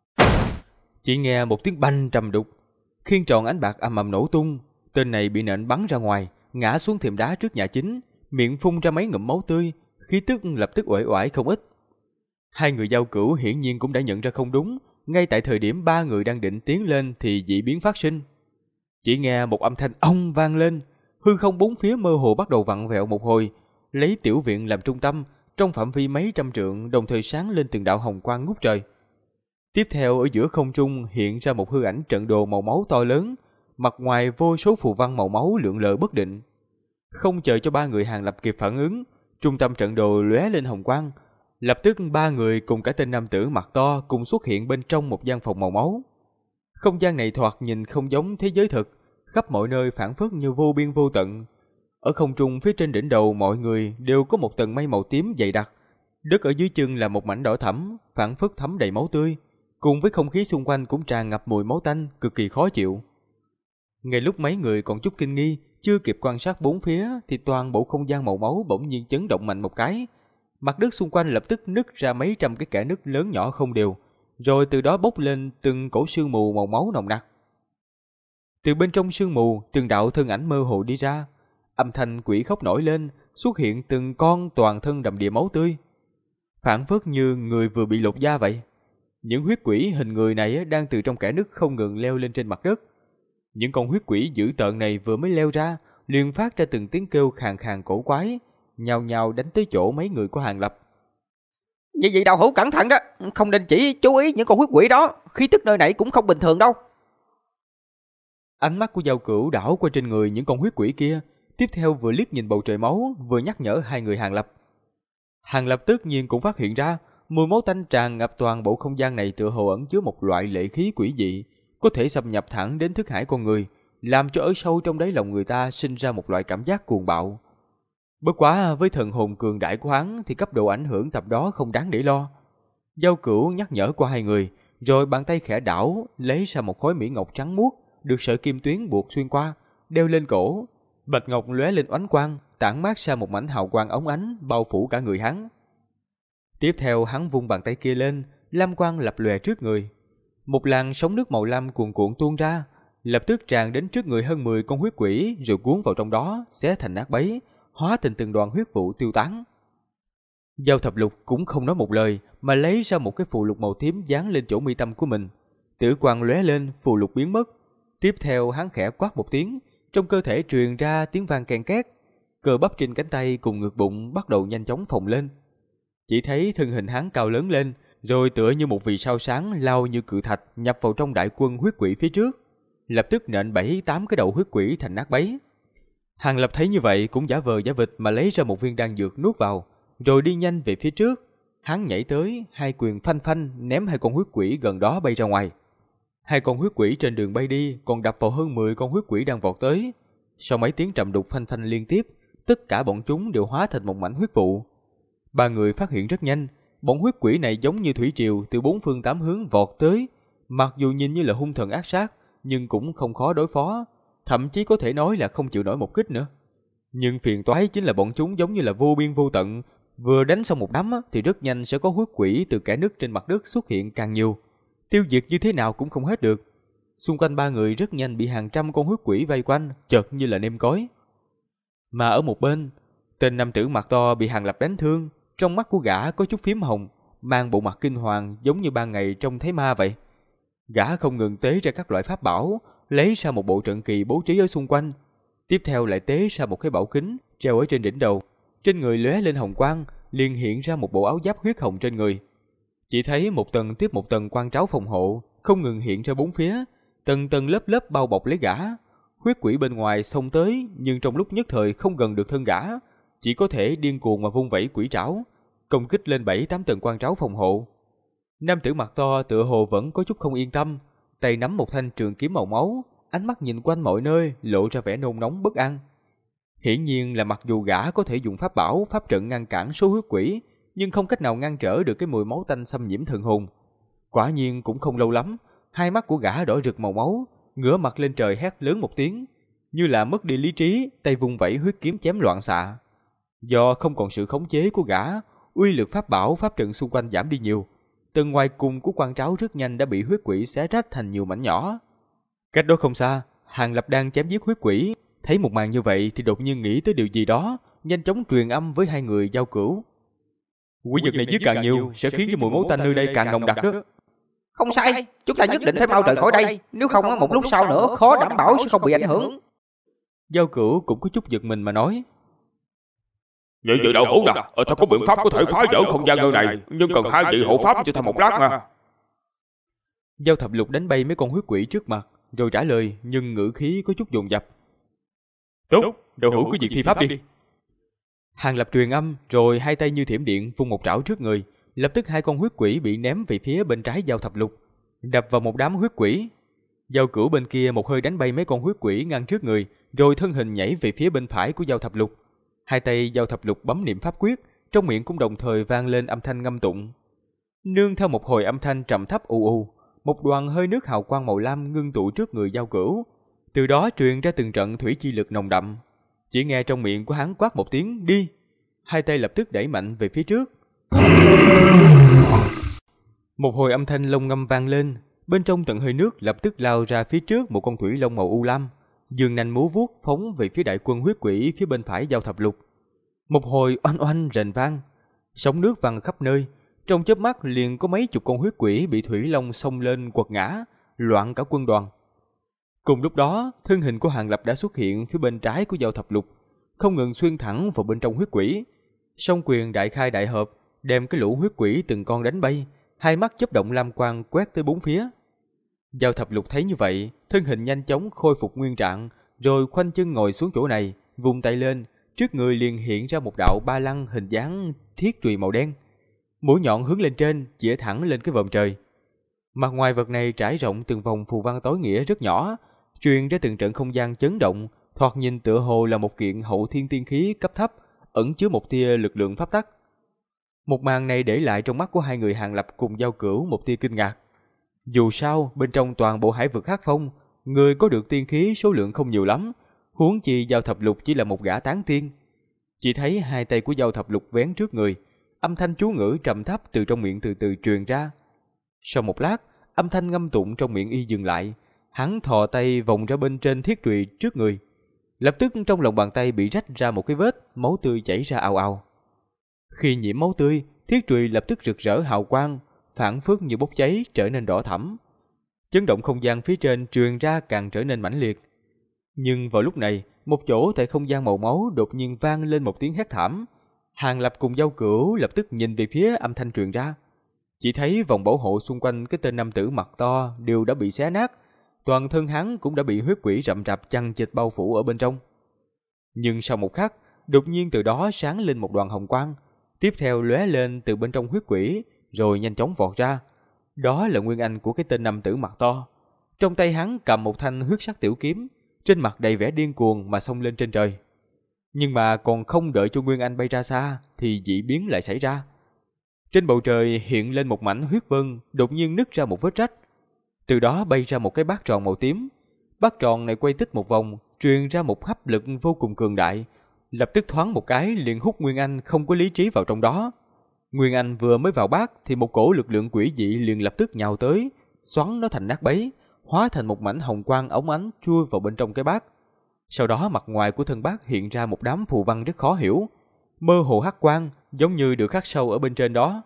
Chỉ nghe một tiếng banh trầm đục, khiên tròn ánh bạc ầm ầm nổ tung. Tên này bị nện bắn ra ngoài, ngã xuống thềm đá trước nhà chính, miệng phun ra mấy ngụm máu tươi, khí tức lập tức uể oải không ít. Hai người giao cửu hiển nhiên cũng đã nhận ra không đúng. Ngay tại thời điểm ba người đang định tiến lên thì dị biến phát sinh. Chỉ nghe một âm thanh ong vang lên, hư không bốn phía mơ hồ bắt đầu vặn vẹo một hồi, lấy tiểu viện làm trung tâm, trong phạm vi mấy trăm trượng đồng thời sáng lên từng đạo hồng quang ngút trời. Tiếp theo ở giữa không trung hiện ra một hư ảnh trận đồ màu máu to lớn, mặt ngoài vô số phù văn màu máu lượn lờ bất định. Không chờ cho ba người Hàng Lập kịp phản ứng, trung tâm trận đồ lóe lên hồng quang. Lập tức ba người cùng cả tên nam tử mặt to cùng xuất hiện bên trong một gian phòng màu máu. Không gian này thoạt nhìn không giống thế giới thực, khắp mọi nơi phảng phất như vô biên vô tận. Ở không trung phía trên đỉnh đầu mọi người đều có một tầng mây màu tím dày đặc. Đất ở dưới chân là một mảnh đỏ thẫm, phảng phất thấm đầy máu tươi, cùng với không khí xung quanh cũng tràn ngập mùi máu tanh, cực kỳ khó chịu. Ngay lúc mấy người còn chút kinh nghi, chưa kịp quan sát bốn phía thì toàn bộ không gian màu máu bỗng nhiên chấn động mạnh một cái. Mặt đất xung quanh lập tức nứt ra mấy trăm cái kẽ nứt lớn nhỏ không đều, rồi từ đó bốc lên từng cổ sương mù màu máu nồng nặc. Từ bên trong sương mù, từng đạo thân ảnh mơ hồ đi ra, âm thanh quỷ khóc nổi lên, xuất hiện từng con toàn thân đầm đìa máu tươi, phảng phất như người vừa bị lột da vậy. Những huyết quỷ hình người này đang từ trong kẽ nứt không ngừng leo lên trên mặt đất. Những con huyết quỷ dữ tợn này vừa mới leo ra, liền phát ra từng tiếng kêu khàn khàn cổ quái, nhào nhào đánh tới chỗ mấy người của Hàng Lập. Vậy đạo hữu cẩn thận đó, không nên chỉ chú ý những con huyết quỷ đó, khí tức nơi này cũng không bình thường đâu. Ánh mắt của Giao Cửu đảo qua trên người những con huyết quỷ kia, tiếp theo vừa liếc nhìn bầu trời máu, vừa nhắc nhở hai người Hàng Lập. Hàng Lập tất nhiên cũng phát hiện ra, mùi máu tanh tràn ngập toàn bộ không gian này tựa hồ ẩn chứa một loại lệ khí quỷ dị, có thể xâm nhập thẳng đến thức hải con người, làm cho ở sâu trong đáy lòng người ta sinh ra một loại cảm giác cuồng bạo. Bất quá với thần hồn cường đại của hắn thì cấp độ ảnh hưởng tập đó không đáng để lo. Giao Cửu nhắc nhở qua hai người, rồi bàn tay khẽ đảo, lấy ra một khối mỹ ngọc trắng muốt, được sợi kim tuyến buộc xuyên qua, đeo lên cổ. Bạch ngọc lóe lên oánh quang, tản mát ra một mảnh hào quang óng ánh bao phủ cả người hắn. Tiếp theo hắn vung bàn tay kia lên, lam quang lập lòe trước người. Một làn sóng nước màu lam cuồn cuộn tuôn ra, lập tức tràn đến trước người hơn 10 con huyết quỷ, rồi cuốn vào trong đó, xé thành nát bấy, hóa thành từng đoàn huyết vụ tiêu tán. Giao Thập Lục cũng không nói một lời, mà lấy ra một cái phù lục màu tím dán lên chỗ mi tâm của mình. Tử quang lóe lên, phù lục biến mất. Tiếp theo hắn khẽ quát một tiếng, trong cơ thể truyền ra tiếng vang ken két, cơ bắp trên cánh tay cùng ngực bụng bắt đầu nhanh chóng phồng lên. Chỉ thấy thân hình hắn cao lớn lên, rồi tựa như một vì sao sáng lao như cự thạch nhập vào trong đại quân huyết quỷ phía trước, lập tức nện 7-8 cái đầu huyết quỷ thành nát bấy. Hàng Lập thấy như vậy cũng giả vờ giả vịt mà lấy ra một viên đan dược nuốt vào, rồi đi nhanh về phía trước. Hắn nhảy tới, hai quyền phanh phanh ném hai con huyết quỷ gần đó bay ra ngoài. Hai con huyết quỷ trên đường bay đi còn đập vào hơn 10 con huyết quỷ đang vọt tới. Sau mấy tiếng trầm đục phanh phanh liên tiếp, tất cả bọn chúng đều hóa thành một mảnh huyết vụ. Ba người phát hiện rất nhanh, bọn huyết quỷ này giống như thủy triều từ bốn phương tám hướng vọt tới. Mặc dù nhìn như là hung thần ác sát, nhưng cũng không khó đối phó, thậm chí có thể nói là không chịu nổi một kích nữa. Nhưng phiền toái chính là bọn chúng giống như là vô biên vô tận, vừa đánh xong một đám thì rất nhanh sẽ có huyết quỷ từ kẽ nứt trên mặt đất xuất hiện càng nhiều, tiêu diệt như thế nào cũng không hết được. Xung quanh ba người rất nhanh bị hàng trăm con huyết quỷ vây quanh, chật như là nêm cối. Mà ở một bên, tên nam tử mặt to bị Hàng Lập đánh thương, trong mắt của gã có chút phím hồng, mang bộ mặt kinh hoàng giống như ban ngày trông thấy ma vậy. Gã không ngừng tế ra các loại pháp bảo, lấy ra một bộ trận kỳ bố trí ở xung quanh. Tiếp theo lại tế ra một cái bảo kính treo ở trên đỉnh đầu, trên người lóe lên hồng quang, liền hiện ra một bộ áo giáp huyết hồng trên người. Chỉ thấy một tầng tiếp một tầng quang tráo phòng hộ, không ngừng hiện ra bốn phía, tầng tầng lớp lớp bao bọc lấy gã. Huyết quỷ bên ngoài xông tới, nhưng trong lúc nhất thời không gần được thân gã, chỉ có thể điên cuồng mà vung vẩy quỷ trảo, công kích lên 7-8 tầng quang tráo phòng hộ. Nam tử mặt to tựa hồ vẫn có chút không yên tâm, tay nắm một thanh trường kiếm màu máu, ánh mắt nhìn quanh mọi nơi lộ ra vẻ nôn nóng bất an. Hiển nhiên là mặc dù gã có thể dùng pháp bảo, pháp trận ngăn cản số huyết quỷ, nhưng không cách nào ngăn trở được cái mùi máu tanh xâm nhiễm thần hồn. Quả nhiên cũng không lâu lắm, hai mắt của gã đỏ rực màu máu, ngửa mặt lên trời hét lớn một tiếng, như là mất đi lý trí, tay vung vẩy huyết kiếm chém loạn xạ. Do không còn sự khống chế của gã, uy lực pháp bảo, pháp trận xung quanh giảm đi nhiều. Tầng ngoài cùng của quan tráo rất nhanh đã bị huyết quỷ xé rách thành nhiều mảnh nhỏ. Cách đó không xa, Hàng Lập đang chém giết huyết quỷ, thấy một màn như vậy thì đột nhiên nghĩ tới điều gì đó, nhanh chóng truyền âm với hai người giao cửu. Quỷ vật này giết càng nhiều sẽ khiến cho mùi máu tanh nơi đây càng nồng đặc đó. Không sai, chúng ta nhất định phải mau rời khỏi đây, nếu không một lúc sau nữa khó đảm bảo sẽ không bị ảnh hưởng. Giao cửu cũng có chút giật mình mà nói. Vậy vậy đâu ổn nè, ta có biện pháp có thể phá vỡ không gian nơi này, nhưng cần hai vị hộ pháp cho ta một lát mà. Giao Thập Lục đánh bay mấy con huyết quỷ trước mặt, rồi trả lời nhưng ngữ khí có chút dồn dập. Tốt, đạo hữu cứ việc thi pháp đi. Hàng Lập truyền âm, rồi hai tay như thiểm điện vung một trảo trước người, lập tức hai con huyết quỷ bị ném về phía bên trái Giao Thập Lục, đập vào một đám huyết quỷ. Giao Cửu bên kia một hơi đánh bay mấy con huyết quỷ ngăn trước người, rồi thân hình nhảy về phía bên phải của Giao Thập Lục. Hai tay Giao Thập Lục bấm niệm pháp quyết, trong miệng cũng đồng thời vang lên âm thanh ngâm tụng. Nương theo một hồi âm thanh trầm thấp u u, một đoàn hơi nước hào quang màu lam ngưng tụ trước người Giao Cửu, từ đó truyền ra từng trận thủy chi lực nồng đậm. Chỉ nghe trong miệng của hắn quát một tiếng đi, hai tay lập tức đẩy mạnh về phía trước. Một hồi âm thanh long ngâm vang lên, bên trong tận hơi nước lập tức lao ra phía trước một con thủy long màu u lam, dương nanh múa vuốt phóng về phía đại quân huyết quỷ phía bên phải Giao Thập Lục. Một hồi oanh oanh rền vang, sóng nước văng khắp nơi, trong chớp mắt liền có mấy chục con huyết quỷ bị thủy long xông lên quật ngã, loạn cả quân đoàn. Cùng lúc đó, thân hình của Hàng Lập đã xuất hiện phía bên trái của Giao Thập Lục, không ngừng xuyên thẳng vào bên trong huyết quỷ. Song quyền đại khai đại hợp, đem cái lũ huyết quỷ từng con đánh bay, hai mắt chớp động lam quang quét tới bốn phía. Giao Thập Lục thấy như vậy, thân hình nhanh chóng khôi phục nguyên trạng, rồi khoanh chân ngồi xuống chỗ này, vung tay lên, trước người liền hiện ra một đạo ba lăng hình dáng thiết chùy màu đen. Mũi nhọn hướng lên trên, chĩa thẳng lên cái vòm trời. Mặt ngoài vật này trải rộng từng vòng phù văn tối nghĩa rất nhỏ, truyền ra từng trận không gian chấn động, thoạt nhìn tựa hồ là một kiện hậu thiên tiên khí cấp thấp, ẩn chứa một tia lực lượng pháp tắc. Một màn này để lại trong mắt của hai người Hàng Lập cùng Giao Cửu một tia kinh ngạc. Dù sao, bên trong toàn bộ hải vực Hắc Phong, người có được tiên khí số lượng không nhiều lắm, huống chi Giao Thập Lục chỉ là một gã tán tiên. Chỉ thấy hai tay của Giao Thập Lục vén trước người, âm thanh chú ngữ trầm thấp từ trong miệng từ từ truyền ra. Sau một lát, âm thanh ngâm tụng trong miệng y dừng lại, hắn thò tay vòng ra bên trên thiết chùy trước người. Lập tức trong lòng bàn tay bị rách ra một cái vết, máu tươi chảy ra ào ào. Khi nhiễm máu tươi, thiết chùy lập tức rực rỡ hào quang, phảng phất như bốc cháy trở nên đỏ thẫm. Chấn động không gian phía trên truyền ra càng trở nên mãnh liệt. Nhưng vào lúc này, một chỗ tại không gian màu máu đột nhiên vang lên một tiếng hét thảm. Hàng Lập cùng Giao Cửu lập tức nhìn về phía âm thanh truyền ra. Chỉ thấy vòng bảo hộ xung quanh cái tên nam tử mặt to đều đã bị xé nát, toàn thân hắn cũng đã bị huyết quỷ rậm rạp chằng chịt bao phủ ở bên trong. Nhưng sau một khắc, đột nhiên từ đó sáng lên một đoàn hồng quang, tiếp theo lóe lên từ bên trong huyết quỷ, rồi nhanh chóng vọt ra. Đó là nguyên anh của cái tên nam tử mặt to. Trong tay hắn cầm một thanh huyết sắc tiểu kiếm, trên mặt đầy vẻ điên cuồng mà xông lên trên trời. Nhưng mà còn không đợi cho nguyên anh bay ra xa thì dị biến lại xảy ra. Trên bầu trời hiện lên một mảnh huyết vân, đột nhiên nứt ra một vết rách. Từ đó bay ra một cái bát tròn màu tím. Bát tròn này quay tích một vòng, truyền ra một hấp lực vô cùng cường đại, lập tức thoáng một cái liền hút Nguyên Anh không có lý trí vào trong đó. Nguyên Anh vừa mới vào bát thì một cổ lực lượng quỷ dị liền lập tức nhào tới, xoắn nó thành nát bấy, hóa thành một mảnh hồng quang óng ánh chui vào bên trong cái bát. Sau đó mặt ngoài của thân bát hiện ra một đám phù văn rất khó hiểu, mơ hồ hắc quang giống như được khắc sâu ở bên trên đó.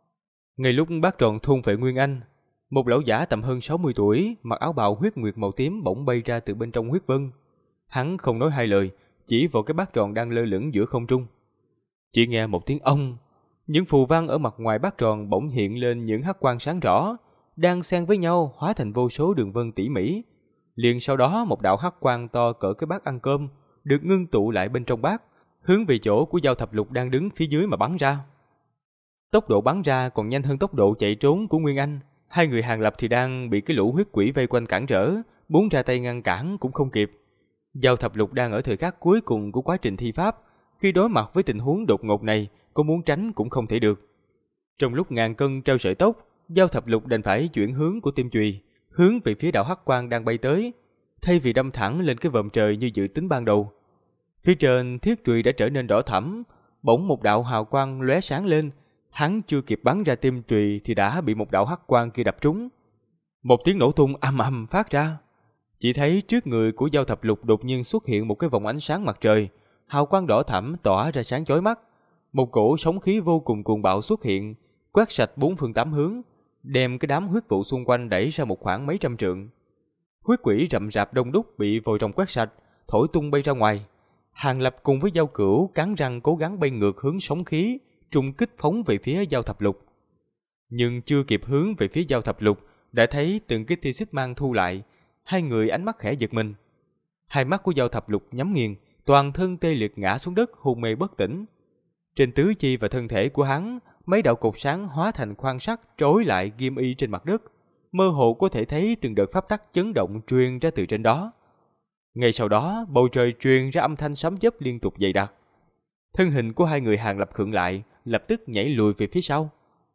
Ngay lúc bát tròn thôn phệ Nguyên Anh, một lão giả tầm hơn 60 tuổi, mặc áo bào huyết nguyệt màu tím bỗng bay ra từ bên trong huyết vân. Hắn không nói hai lời, chỉ vào cái bát tròn đang lơ lửng giữa không trung. Chỉ nghe một tiếng ông, những phù văn ở mặt ngoài bát tròn bỗng hiện lên những hắc quang sáng rõ, đang xen với nhau hóa thành vô số đường vân tỉ mỉ. Liền sau đó một đạo hắc quang to cỡ cái bát ăn cơm được ngưng tụ lại bên trong bát, hướng về chỗ của Giao Thập Lục đang đứng phía dưới mà bắn ra. Tốc độ bắn ra còn nhanh hơn tốc độ chạy trốn của Nguyên Anh. Hai người Hàng Lập thì đang bị cái lũ huyết quỷ vây quanh cản trở, muốn ra tay ngăn cản cũng không kịp. Giao Thập Lục đang ở thời khắc cuối cùng của quá trình thi pháp, khi đối mặt với tình huống đột ngột này, có muốn tránh cũng không thể được. Trong lúc ngàn cân treo sợi tóc, Giao Thập Lục đành phải chuyển hướng của tim chùy, hướng về phía đạo hắc quang đang bay tới, thay vì đâm thẳng lên cái vòm trời như dự tính ban đầu. Phía trên thiết chùy đã trở nên đỏ thẫm, bỗng một đạo hào quang lóe sáng lên, hắn chưa kịp bắn ra tim chùy thì đã bị một đạo hắc quang kia đập trúng. Một tiếng nổ tung ầm ầm phát ra. Chỉ thấy trước người của Giao Thập Lục đột nhiên xuất hiện một cái vòng ánh sáng mặt trời, hào quang đỏ thẫm tỏa ra sáng chói mắt. Một cổ sóng khí vô cùng cuồng bạo xuất hiện, quét sạch bốn phương tám hướng, đem cái đám huyết vụ xung quanh đẩy ra một khoảng mấy trăm trượng. Huyết quỷ rậm rạp đông đúc bị vòi rồng quét sạch, thổi tung bay ra ngoài. Hàng Lập cùng với Giao Cửu cắn răng cố gắng bay ngược hướng sóng khí, trùng kích phóng về phía Giao Thập Lục. Nhưng chưa kịp hướng về phía Giao Thập Lục, đã thấy từng cái tia xích mang thu lại, hai người ánh mắt khẽ giật mình. Hai mắt của Giao Thập Lục nhắm nghiền, toàn thân tê liệt ngã xuống đất hôn mê bất tỉnh. Trên tứ chi và thân thể của hắn, mấy đạo cột sáng hóa thành khoan sắt trói lại ghim y trên mặt đất, mơ hồ có thể thấy từng đợt pháp tắc chấn động truyền ra từ trên đó. Ngay sau đó, bầu trời truyền ra âm thanh sấm chớp liên tục dày đặc. Thân hình của hai người Hàng Lập khựng lại, lập tức nhảy lùi về phía sau.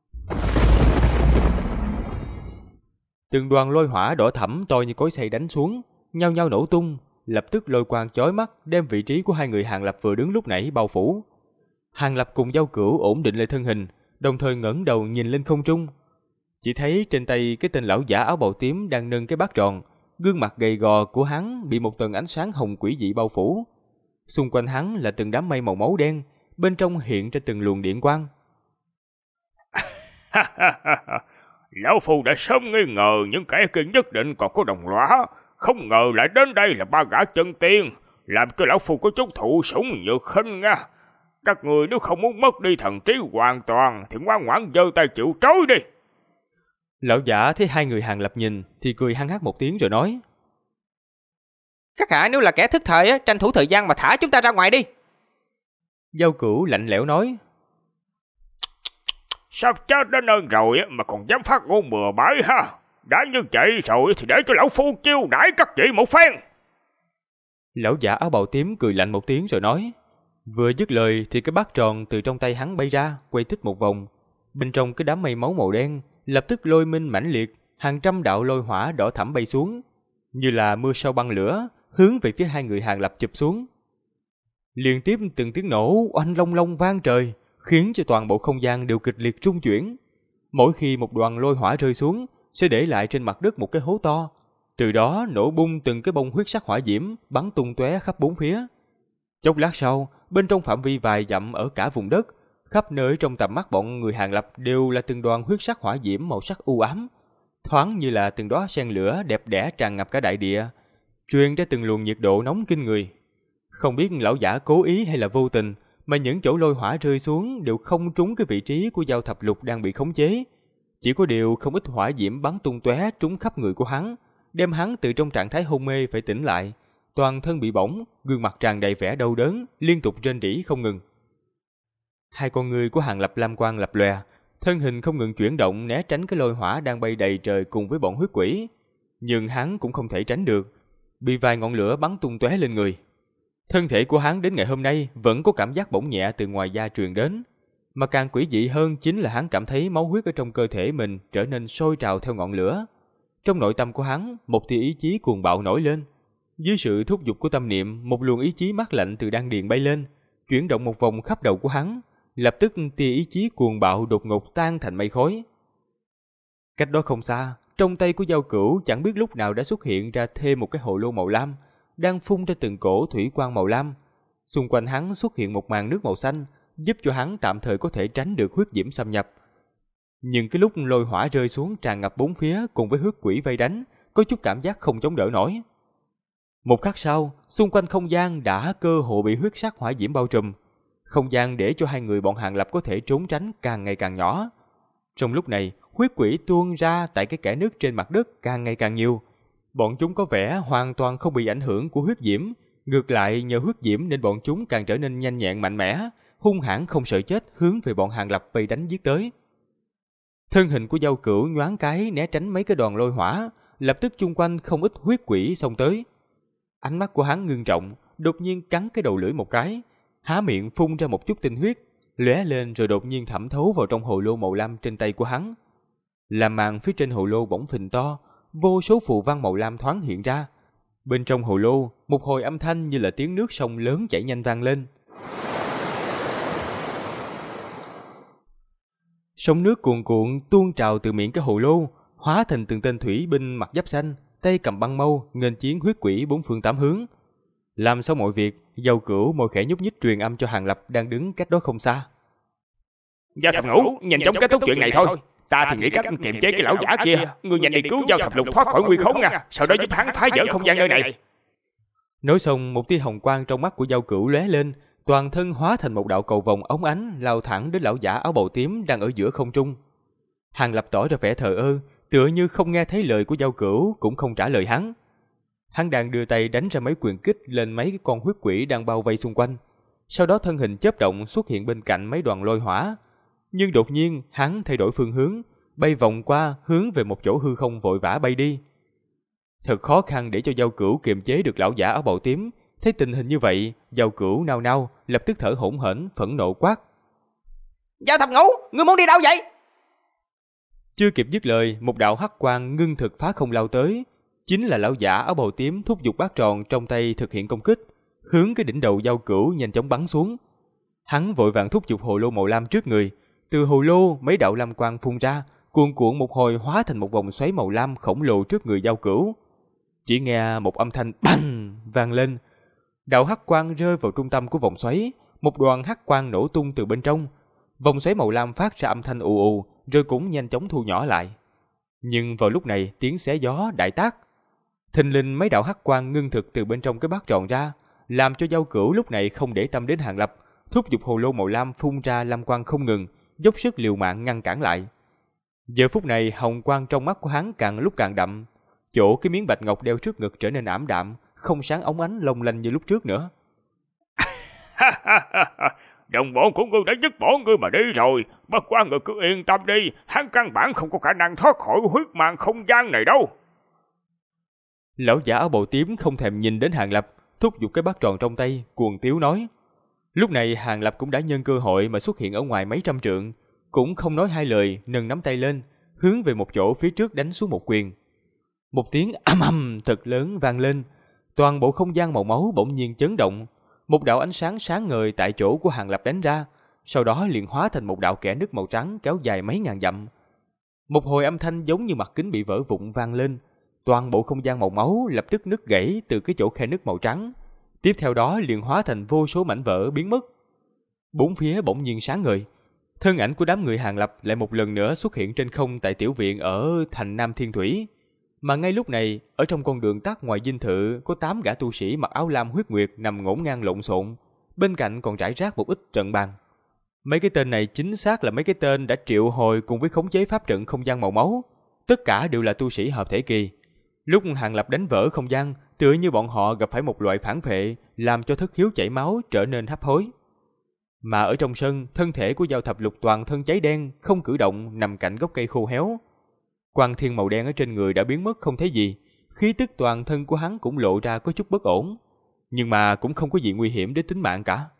Từng đoàn lôi hỏa đỏ thẫm to như cối xay đánh xuống, nhao nhao nổ tung, lập tức lôi quang chói mắt đem vị trí của hai người Hàng Lập vừa đứng lúc nãy bao phủ. Hàng Lập cùng Giao Cửu ổn định lại thân hình, đồng thời ngẩng đầu nhìn lên không trung. Chỉ thấy trên tay cái tên lão giả áo bào tím đang nâng cái bát tròn, gương mặt gầy gò của hắn bị một tầng ánh sáng hồng quỷ dị bao phủ. Xung quanh hắn là từng đám mây màu máu đen, bên trong hiện ra từng luồng điện quang. Lão Phu đã sớm nghi ngờ những kẻ kia nhất định còn có đồng lõa, không ngờ lại đến đây là ba gã chân tiên, làm cho Lão Phu có chút thụ sủng nhược khinh nha. Các người nếu không muốn mất đi thần trí hoàn toàn thì ngoan ngoãn giơ tay chịu trói đi. Lão giả thấy hai người Hàng Lập nhìn thì cười hăng hắc một tiếng rồi nói: Các hạ nếu là kẻ thức thời, tranh thủ thời gian mà thả chúng ta ra ngoài đi. Giao Cửu lạnh lẽo nói: Sao chết đến nơi rồi mà còn dám phát ngôn bừa bãi ha? Đã như vậy rồi thì để cho Lão Phu chiêu đãi các vị một phen. Lão giả áo bào tím cười lạnh một tiếng rồi nói. Vừa dứt lời thì cái bát tròn từ trong tay hắn bay ra, quay tích một vòng. Bên trong cái đám mây máu màu đen lập tức lôi minh mãnh liệt, hàng trăm đạo lôi hỏa đỏ thẫm bay xuống, như là mưa sao băng lửa, hướng về phía hai người Hàng Lập chụp xuống. Liên tiếp từng tiếng nổ oanh long long vang trời, khiến cho toàn bộ không gian đều kịch liệt rung chuyển. Mỗi khi một đoàn lôi hỏa rơi xuống, sẽ để lại trên mặt đất một cái hố to, từ đó nổ bung từng cái bông huyết sắc hỏa diễm bắn tung tóe khắp bốn phía. Chốc lát sau, bên trong phạm vi vài dặm ở cả vùng đất, khắp nơi trong tầm mắt bọn người Hàng Lập đều là từng đoàn huyết sắc hỏa diễm màu sắc u ám, thoáng như là từng đóa sen lửa đẹp đẽ tràn ngập cả đại địa, truyền ra từng luồng nhiệt độ nóng kinh người. Không biết lão giả cố ý hay là vô tình, mà những chỗ lôi hỏa rơi xuống đều không trúng cái vị trí của Giao Thập Lục đang bị khống chế. Chỉ có điều không ít hỏa diễm bắn tung tóe trúng khắp người của hắn, đem hắn từ trong trạng thái hôn mê phải tỉnh lại, toàn thân bị bỏng, gương mặt tràn đầy vẻ đau đớn, liên tục rên rỉ không ngừng. Hai con người của Hàng Lập lam quang lập lòe, thân hình không ngừng chuyển động né tránh cái lôi hỏa đang bay đầy trời cùng với bọn huyết quỷ, nhưng hắn cũng không thể tránh được, bị vài ngọn lửa bắn tung tóe lên người. Thân thể của hắn đến ngày hôm nay vẫn có cảm giác bỏng nhẹ từ ngoài da truyền đến, mà càng quỷ dị hơn chính là hắn cảm thấy máu huyết ở trong cơ thể mình trở nên sôi trào theo ngọn lửa. Trong nội tâm của hắn, một tia ý chí cuồng bạo nổi lên. Dưới sự thúc giục của tâm niệm, một luồng ý chí mát lạnh từ đan điền bay lên, chuyển động một vòng khắp đầu của hắn. Lập tức tia ý chí cuồng bạo đột ngột tan thành mây khói. Cách đó không xa, trong tay của Giao Cửu chẳng biết lúc nào đã xuất hiện ra thêm một cái hồ lô màu lam, đang phun ra từng cổ thủy quang màu lam. Xung quanh hắn xuất hiện một màn nước màu xanh, giúp cho hắn tạm thời có thể tránh được huyết diễm xâm nhập. Nhưng cái lúc lôi hỏa rơi xuống tràn ngập bốn phía cùng với huyết quỷ vây đánh, có chút cảm giác không chống đỡ nổi. Một khắc sau, xung quanh không gian đã cơ hồ bị huyết sắc hỏa diễm bao trùm. Không gian để cho hai người bọn Hàng Lập có thể trốn tránh càng ngày càng nhỏ. Trong lúc này, huyết quỷ tuôn ra tại cái kẽ nứt trên mặt đất càng ngày càng nhiều. Bọn chúng có vẻ hoàn toàn không bị ảnh hưởng của huyết diễm, ngược lại nhờ huyết diễm nên bọn chúng càng trở nên nhanh nhẹn mạnh mẽ, hung hãn không sợ chết hướng về bọn Hàng Lập vây đánh giết tới. Thân hình của Giao Cửu nhoáng cái né tránh mấy cái đoàn lôi hỏa, lập tức chung quanh không ít huyết quỷ xông tới. Ánh mắt của hắn ngưng trọng, đột nhiên cắn cái đầu lưỡi một cái, há miệng phun ra một chút tinh huyết, lóe lên rồi đột nhiên thẩm thấu vào trong hồ lô màu lam trên tay của hắn. Làm màn phía trên hồ lô bỗng phình to, vô số phù văn màu lam thoáng hiện ra. Bên trong hồ lô, một hồi âm thanh như là tiếng nước sông lớn chảy nhanh vang lên. Sóng nước cuồn cuộn tuôn trào từ miệng cái hồ lô, hóa thành từng tên thủy binh mặc giáp xanh, tay cầm băng mâu, nghênh chiến huyết quỷ bốn phương tám hướng. Làm xong mọi việc, Dâu Cửu môi khẽ nhúc nhích truyền âm cho Hàng Lập đang đứng cách đó không xa. Giao Thập Ngũ, nhanh chóng kết thúc chuyện này thôi. Ta thì nghĩ cách kiềm chế cái lão giả kia. Ngươi nhanh đi cứu Giao Thập Lục thoát khỏi nguy khốn nha. Sau đó giúp hắn phá vỡ không gian nơi này. Nói xong, một tia hồng quang trong mắt của Dâu Cửu lóe lên, toàn thân hóa thành một đạo cầu vồng óng ánh lao thẳng đến lão giả áo bào tím đang ở giữa không trung. Hàng Lập tỏ ra vẻ thờ ơ, tựa như không nghe thấy lời của Dâu Cửu, cũng không trả lời hắn. Hắn đang đưa tay đánh ra mấy quyền kích lên mấy cái con huyết quỷ đang bao vây xung quanh. Sau đó thân hình chớp động xuất hiện bên cạnh mấy đoàn lôi hỏa. Nhưng đột nhiên hắn thay đổi phương hướng, bay vòng qua hướng về một chỗ hư không vội vã bay đi. Thật khó khăn để cho Dâu Cửu kiềm chế được lão giả áo bào tím. Thấy tình hình như vậy, Dâu Cửu nao nao, lập tức thở hổn hển, phẫn nộ quát: Giao Thập Ngũ, ngươi muốn đi đâu vậy? Chưa kịp dứt lời, một đạo hắc quang ngưng thực phá không lao tới. Chính là lão giả áo bào tím thúc giục bát tròn trong tay thực hiện công kích, hướng cái đỉnh đầu Dâu Cửu nhanh chóng bắn xuống. Hắn vội vàng thúc giục hồ lô màu lam trước người, từ hồ lô mấy đạo lam quang phun ra, cuồn cuộn một hồi hóa thành một vòng xoáy màu lam khổng lồ trước người Dâu Cửu. Chỉ nghe một âm thanh bành vang lên, đạo hắc quang rơi vào trung tâm của vòng xoáy, một đoàn hắc quang nổ tung từ bên trong. Vòng xoáy màu lam phát ra âm thanh ù ù, rồi cũng nhanh chóng thu nhỏ lại. Nhưng vào lúc này, tiếng xé gió đại tác. Thình lình mấy đạo hắc quang ngưng thực từ bên trong cái bát tròn ra, làm cho Dâu Cửu lúc này không để tâm đến Hàng Lập, thúc giục hồ lô màu lam phun ra lam quang không ngừng, dốc sức liều mạng ngăn cản lại. Giờ phút này hồng quang trong mắt của hắn càng lúc càng đậm, chỗ cái miếng bạch ngọc đeo trước ngực trở nên ảm đạm, không sáng óng ánh long lanh như lúc trước nữa. Đồng bọn của ngươi đã dứt bỏ ngươi mà đi rồi, bất quá ngươi cứ yên tâm đi, hắn căn bản không có khả năng thoát khỏi huyết màn không gian này đâu. Lão giả áo bào tím không thèm nhìn đến Hàng Lập, thúc giục cái bát tròn trong tay, cuồng tiếu nói. Lúc này Hàng Lập cũng đã nhân cơ hội mà xuất hiện ở ngoài mấy trăm trượng, cũng không nói hai lời, nâng nắm tay lên, hướng về một chỗ phía trước đánh xuống một quyền. Một tiếng ầm ầm thật lớn vang lên, toàn bộ không gian màu máu bỗng nhiên chấn động, một đạo ánh sáng sáng ngời tại chỗ của Hàng Lập đánh ra, sau đó liền hóa thành một đạo kẽ nứt màu trắng kéo dài mấy ngàn dặm. Một hồi âm thanh giống như mặt kính bị vỡ vụn vang lên, toàn bộ không gian màu máu lập tức nứt gãy từ cái chỗ khe nứt màu trắng, tiếp theo đó liền hóa thành vô số mảnh vỡ biến mất. Bốn phía bỗng nhiên sáng ngời, thân ảnh của đám người Hàng Lập lại một lần nữa xuất hiện trên không tại tiểu viện ở thành Nam Thiên Thủy. Mà ngay lúc này, ở trong con đường tắt ngoài dinh thự có 8 gã tu sĩ mặc áo lam huyết nguyệt nằm ngổn ngang lộn xộn, bên cạnh còn rải rác một ít trận bàn. Mấy cái tên này chính xác là mấy cái tên đã triệu hồi cùng với khống chế pháp trận không gian màu máu, tất cả đều là tu sĩ hợp thể kỳ. Lúc Hàng Lập đánh vỡ không gian, tựa như bọn họ gặp phải một loại phản vệ, làm cho thất khiếu chảy máu trở nên hấp hối. Mà ở trong sân, thân thể của Giao Thập Lục toàn thân cháy đen, không cử động, nằm cạnh gốc cây khô héo. Quang thiên màu đen ở trên người đã biến mất không thấy gì, khí tức toàn thân của hắn cũng lộ ra có chút bất ổn, nhưng mà cũng không có gì nguy hiểm đến tính mạng cả.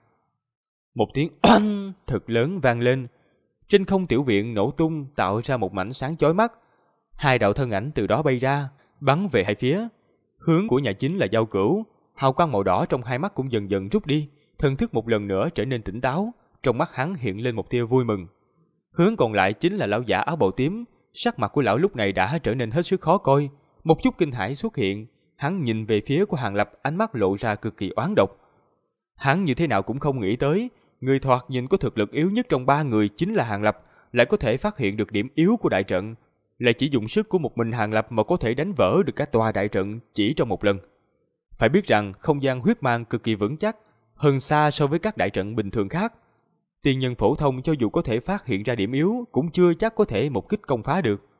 Một tiếng oanh thật lớn vang lên, trên không tiểu viện nổ tung tạo ra một mảnh sáng chói mắt. Hai đạo thân ảnh từ đó bay ra, bắn về hai phía. Hướng của nhà chính là Dâu Cửu, hào quang màu đỏ trong hai mắt cũng dần dần rút đi, thần thức một lần nữa trở nên tỉnh táo, trong mắt hắn hiện lên một tia vui mừng. Hướng còn lại chính là lão giả áo bào tím, sắc mặt của lão lúc này đã trở nên hết sức khó coi, một chút kinh hãi xuất hiện, hắn nhìn về phía của Hàng Lập, ánh mắt lộ ra cực kỳ oán độc. Hắn như thế nào cũng không nghĩ tới, người thoạt nhìn có thực lực yếu nhất trong ba người chính là Hàng Lập, lại có thể phát hiện được điểm yếu của đại trận, lại chỉ dùng sức của một mình Hàng Lập mà có thể đánh vỡ được cả tòa đại trận chỉ trong một lần. Phải biết rằng không gian huyết mang cực kỳ vững chắc, hơn xa so với các đại trận bình thường khác. Tiên nhân phổ thông cho dù có thể phát hiện ra điểm yếu cũng chưa chắc có thể một kích công phá được.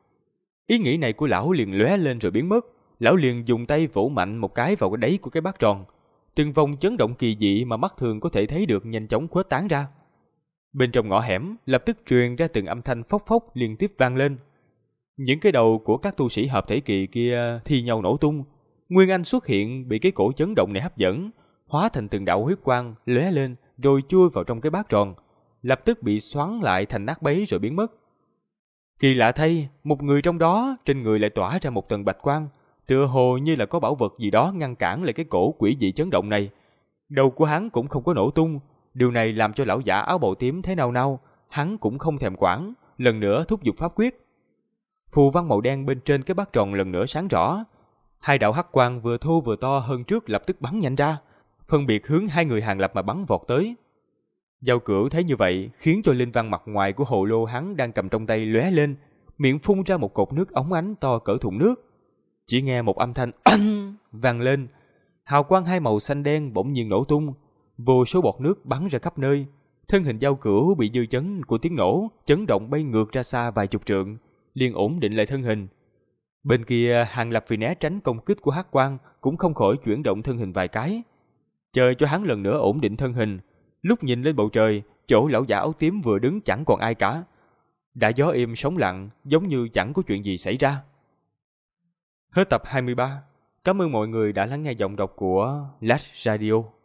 Ý nghĩ này của lão liền lóe lên rồi biến mất, lão liền dùng tay vỗ mạnh một cái vào cái đáy của cái bát tròn. Từng vòng chấn động kỳ dị mà mắt thường có thể thấy được nhanh chóng khuếch tán ra. Bên trong ngõ hẻm lập tức truyền ra từng âm thanh phốc phốc liên tiếp vang lên. Những cái đầu của các tu sĩ hợp thể kỳ kia thi nhau nổ tung, Nguyên Anh xuất hiện bị cái cổ chấn động này hấp dẫn, hóa thành từng đạo huyết quang lóe lên rồi chui vào trong cái bát tròn, lập tức bị xoắn lại thành nát bấy rồi biến mất. Kỳ lạ thay, một người trong đó trên người lại tỏa ra một tầng bạch quang, tựa hồ như là có bảo vật gì đó ngăn cản lại cái cổ quỷ dị chấn động này. Đầu của hắn cũng không có nổ tung, điều này làm cho lão giả áo bào tím thấy nao nao, hắn cũng không thèm quản, lần nữa thúc giục pháp quyết. Phù văn màu đen bên trên cái bát tròn lần nữa sáng rõ, hai đạo hắc quang vừa thô vừa to hơn trước lập tức bắn nhanh ra, phân biệt hướng hai người Hàng Lập mà bắn vọt tới. Giao Cửu thấy như vậy, khiến cho linh văn mặt ngoài của hồ lô hắn đang cầm trong tay lóe lên, miệng phun ra một cột nước óng ánh to cỡ thùng nước. Chỉ nghe một âm thanh oanh vang lên, hào quang hai màu xanh đen bỗng nhiên nổ tung, vô số bọt nước bắn ra khắp nơi. Thân hình Giao Cửu bị dư chấn của tiếng nổ chấn động bay ngược ra xa vài chục trượng, liền ổn định lại thân hình. Bên kia Hàng Lập vì né tránh công kích của hắc quang cũng không khỏi chuyển động thân hình vài cái, chờ cho hắn lần nữa ổn định thân hình. Lúc nhìn lên bầu trời, chỗ lão giả áo tím vừa đứng chẳng còn ai cả. Đã gió êm sóng lặng, giống như chẳng có chuyện gì xảy ra. Hết tập 23. Cảm ơn mọi người đã lắng nghe giọng đọc của Last Radio.